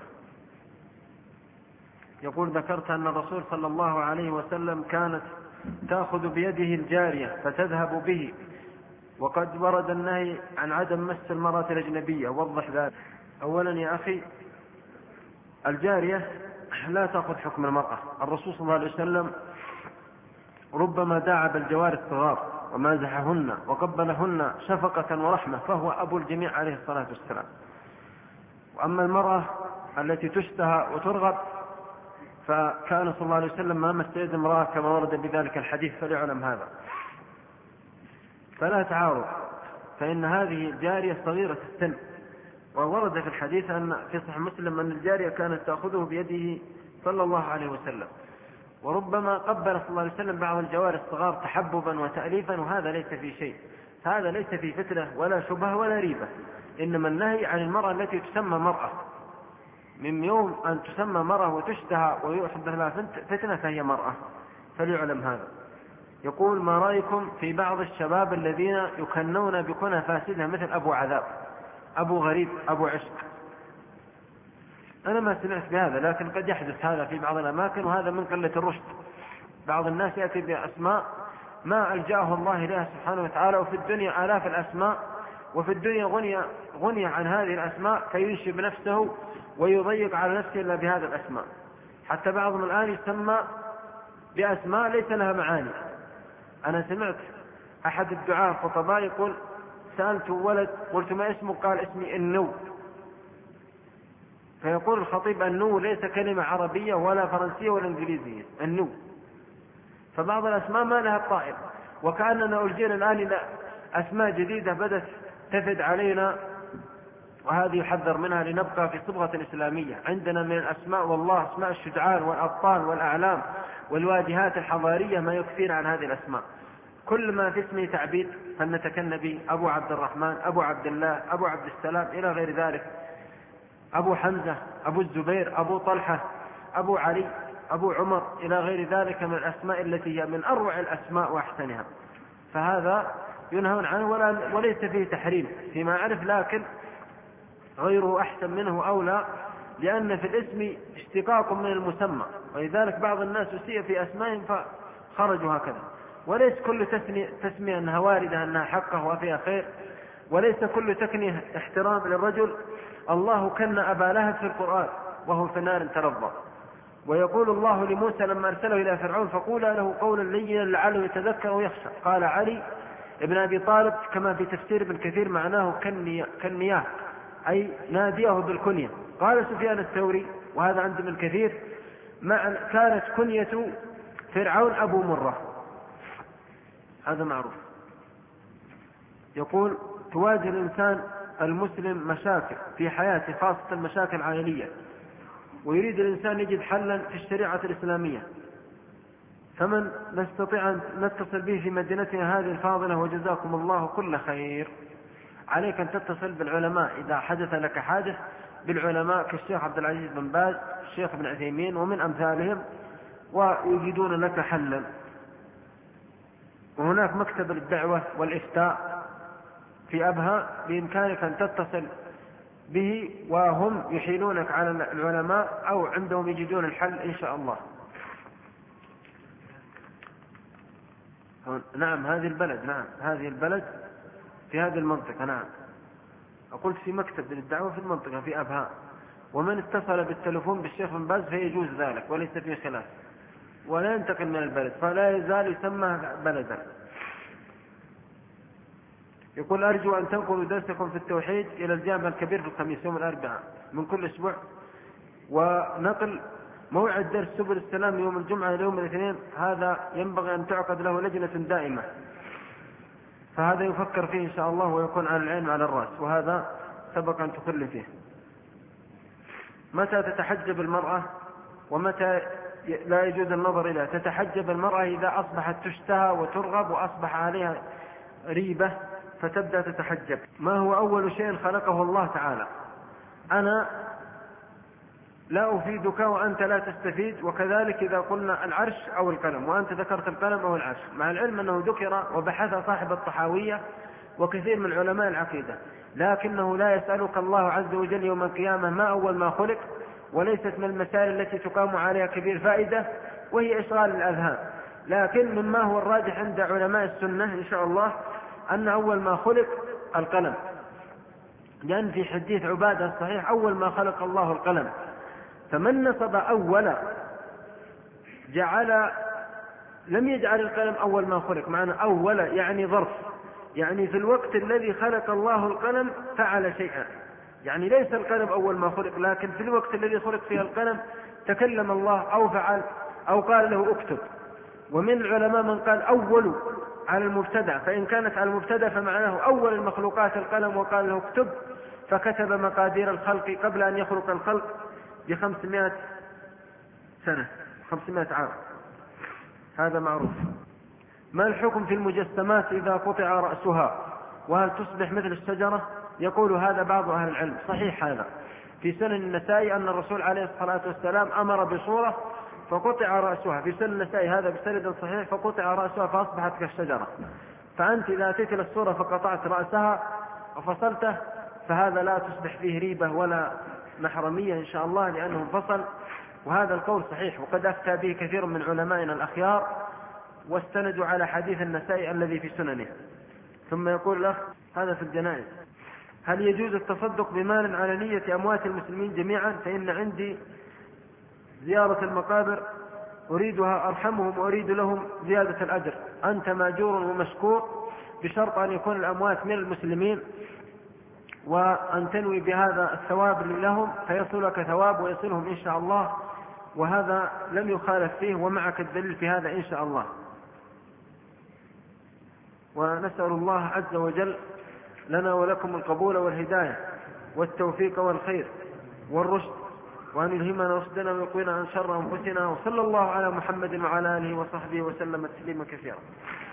[SPEAKER 1] يقول: ذكرت أن الرسول صلى الله عليه وسلم كانت تأخذ بيده الجارية فتذهب به، وقد ورد النهي عن عدم مس المرأة الأجنبية، وضح ذلك. أولا يا أخي، الجارية لا تأخذ حكم المرأة. الرسول صلى الله عليه وسلم ربما داعب الجوار الصغار ومازحهن وقبلهن شفقة ورحمة، فهو أبو الجميع عليه الصلاة والسلام. وأما المرأة التي تشتهى وترغب فكان صلى الله عليه وسلم ما مس يد امرأة كما ورد بذلك الحديث، فليعلم هذا. فلا تعارض، فإن هذه جارية صغيرة السن، وورد في الحديث أن في صحيح مسلم أن الجارية كانت تأخذه بيده صلى الله عليه وسلم، وربما قبل صلى الله عليه وسلم بعض الجوار الصغار تحببا وتأليفا، وهذا ليس في شيء، هذا ليس في فتنة ولا شبهة ولا ريبة. إنما النهي عن المرأة التي تسمى مرأة، من يوم أن تسمى مرأة وتشتهى ويحدث لها فتنة فهي مرأة، فليعلم هذا. يقول: ما رأيكم في بعض الشباب الذين يكنون بكنى فاسدة مثل أبو عذاب، أبو غريب، أبو عشق؟ أنا ما سمعت بهذا، لكن قد يحدث هذا في بعض الأماكن، وهذا من قلة الرشد. بعض الناس يأتي بأسماء ما ألجأه الله إليها سبحانه وتعالى، وفي الدنيا آلاف الأسماء، وفي الدنيا غني, غني عن هذه الأسماء، فينشب نفسه ويضيق على نفسه إلا بهذا الأسماء. حتى بعضهم الآن يسمى بأسماء ليس لها معاني. أنا سمعت أحد الدعاة الخطباء يقول: سألت ولد قلت: ما اسمه؟ قال: اسمي النو. فيقول الخطيب: النو ليس كلمة عربية ولا فرنسية ولا إنجليزية، النو. فبعض الأسماء ما لها طائر، وكأننا ألجينا الآن إلى أسماء جديدة بدت تفد علينا، وهذه يحذر منها لنبقى في صبغة إسلامية. عندنا من الأسماء والله أسماء الشجعان والأبطال والأعلام والواجهات الحضارية ما يكفينا عن هذه الأسماء. كل ما في اسمه تعبيد فلنتكن به: أبو عبد الرحمن، أبو عبد الله، أبو عبد السلام، إلى غير ذلك، أبو حمزة، أبو الزبير، أبو طلحة، أبو علي، أبو عمر، إلى غير ذلك من الأسماء التي هي من أروع الأسماء وأحسنها. فهذا ينهون عنه ولا وليس فيه تحريم فيما أعرف، لكن
[SPEAKER 2] غيره أحسن منه أولى، لأن في الاسم اشتقاق من المسمى، ولذلك بعض الناس أسيء في أسمائهم فخرجوا هكذا. وليس كل تسمية أنها واردة أنها حقه وفيها خير، وليس كل تكنية احترام للرجل. الله كن أبا لهب في القرآن وهو في نار تلظى، ويقول الله لموسى لما أرسله إلى فرعون فقولا له قولا لينا لعله يتذكر ويخشى. قال علي ابن أبي طالب كما في تفسير ابن كثير معناه كالنياه أي ناديه بالكنية. قال سفيان الثوري وهذا عند ابن كثير كانت كنية فرعون أبو مرة، هذا معروف. يقول تواجه الإنسان المسلم مشاكل في حياته خاصة المشاكل عائلية، ويريد الإنسان يجد حلا في الشريعة الإسلامية، فمن نستطيع أن نتصل به في مدينتنا هذه الفاضلة وجزاكم الله كل خير. عليك أن تتصل بالعلماء إذا حدث لك حادث، بالعلماء كالشيخ عبد العزيز بن باز، الشيخ ابن عثيمين ومن أمثالهم، ويجدون لك حلا. وهناك مكتب الدعوة والإفتاء في أبها بإمكانك أن تتصل به وهم يحيلونك على العلماء أو عندهم يجدون الحل إن شاء الله. نعم هذه البلد، نعم هذه البلد في هذه المنطقة. نعم قلت في مكتب للدعوة في المنطقة في أبها، ومن اتصل بالتلفون بالشيخ بن باز فيجوز ذلك وليس فيه خلاف، ولا ينتقل من البلد فلا يزال يسمى بلدا. يقول أرجو أن تنقلوا درسكم في التوحيد إلى الجامع الكبير في الخميس يوم الأربعاء من كل أسبوع، ونقل موعد درس سبل السلام يوم الجمعة إلى يوم الاثنين، هذا ينبغي أن تعقد له لجنة دائمة، فهذا يفكر فيه إن شاء الله ويكون على العين على الرأس، وهذا سبق أن تقل فيه. متى تتحجب المرأة ومتى لا يجوز النظر إليها؟ تتحجب المرأة إذا أصبحت تشتهى وترغب وأصبح عليها ريبة فتبدأ تتحجب. ما هو أول شيء خلقه الله تعالى؟ أنا لا أفيدك وأنت لا تستفيد، وكذلك إذا قلنا العرش أو القلم وأنت ذكرت القلم أو العرش، مع العلم أنه ذكر وبحث صاحب الطحاوية وكثير من علماء العقيدة، لكنه لا يسألك الله عز وجل يوم القيامة ما أول ما خلق، وليست من المسائل التي تقام عليها كبير فائدة وهي إشغال الأذهان. لكن مما هو الراجح عند علماء السنة إن شاء الله أن أول ما خلق القلم، لأن في حديث عبادة الصحيح أول ما خلق الله القلم، فمن نصب أول جعل لم يجعل القلم أول ما خلق، معنى أول يعني ظرف، يعني في الوقت الذي خلق الله القلم فعل شيئا، يعني ليس القلم أول ما خلق، لكن في الوقت الذي خلق فيه القلم تكلم الله أو فعل أو قال له اكتب. ومن العلماء من قال أول على المبتدأ، فإن كانت على المبتدأ فمعناه أول المخلوقات القلم وقال له اكتب، فكتب مقادير الخلق قبل أن يخلق الخلق بخمسمائة سنة، خمسمائة عام، هذا معروف. ما الحكم في المجسمات إذا قطع رأسها وهل تصبح مثل الشجرة؟ يقول هذا بعض أهل العلم، صحيح هذا في سنن النسائي أن الرسول عليه الصلاة والسلام أمر بصورة فقطع رأسها، في سنن النسائي هذا بسند صحيح، فقطع رأسها فأصبحت كالشجرة. فأنت إذا أتيت للصورة فقطعت رأسها وفصلته فهذا لا تصبح فيه ريبة ولا محرمية إن شاء الله، لأنه انفصل، وهذا القول صحيح، وقد أفتى به كثير من علمائنا الأخيار واستندوا على حديث النسائي الذي في سننه. ثم يقول الأخ هذا في الجنائز، هل يجوز التصدق بمال على نية أموات المسلمين جميعا؟ فإن عندي زيارة المقابر أريدها أرحمهم وأريد لهم زيادة الأجر، أنت ماجور ومشكور بشرط أن يكون الأموات من المسلمين، وأن تنوي بهذا الثواب لهم فيصلك ثواب ويصلهم إن شاء الله، وهذا لم يخالف فيه ومعك الدليل في هذا إن شاء الله. ونسأل الله عز وجل لنا ولكم القبول والهداية والتوفيق والخير والرشد، وأن يلهمنا رشدنا ويقينا عن شر أنفسنا، وصلى الله على محمد وعلى آله وصحبه وسلم تسليما كثيرا.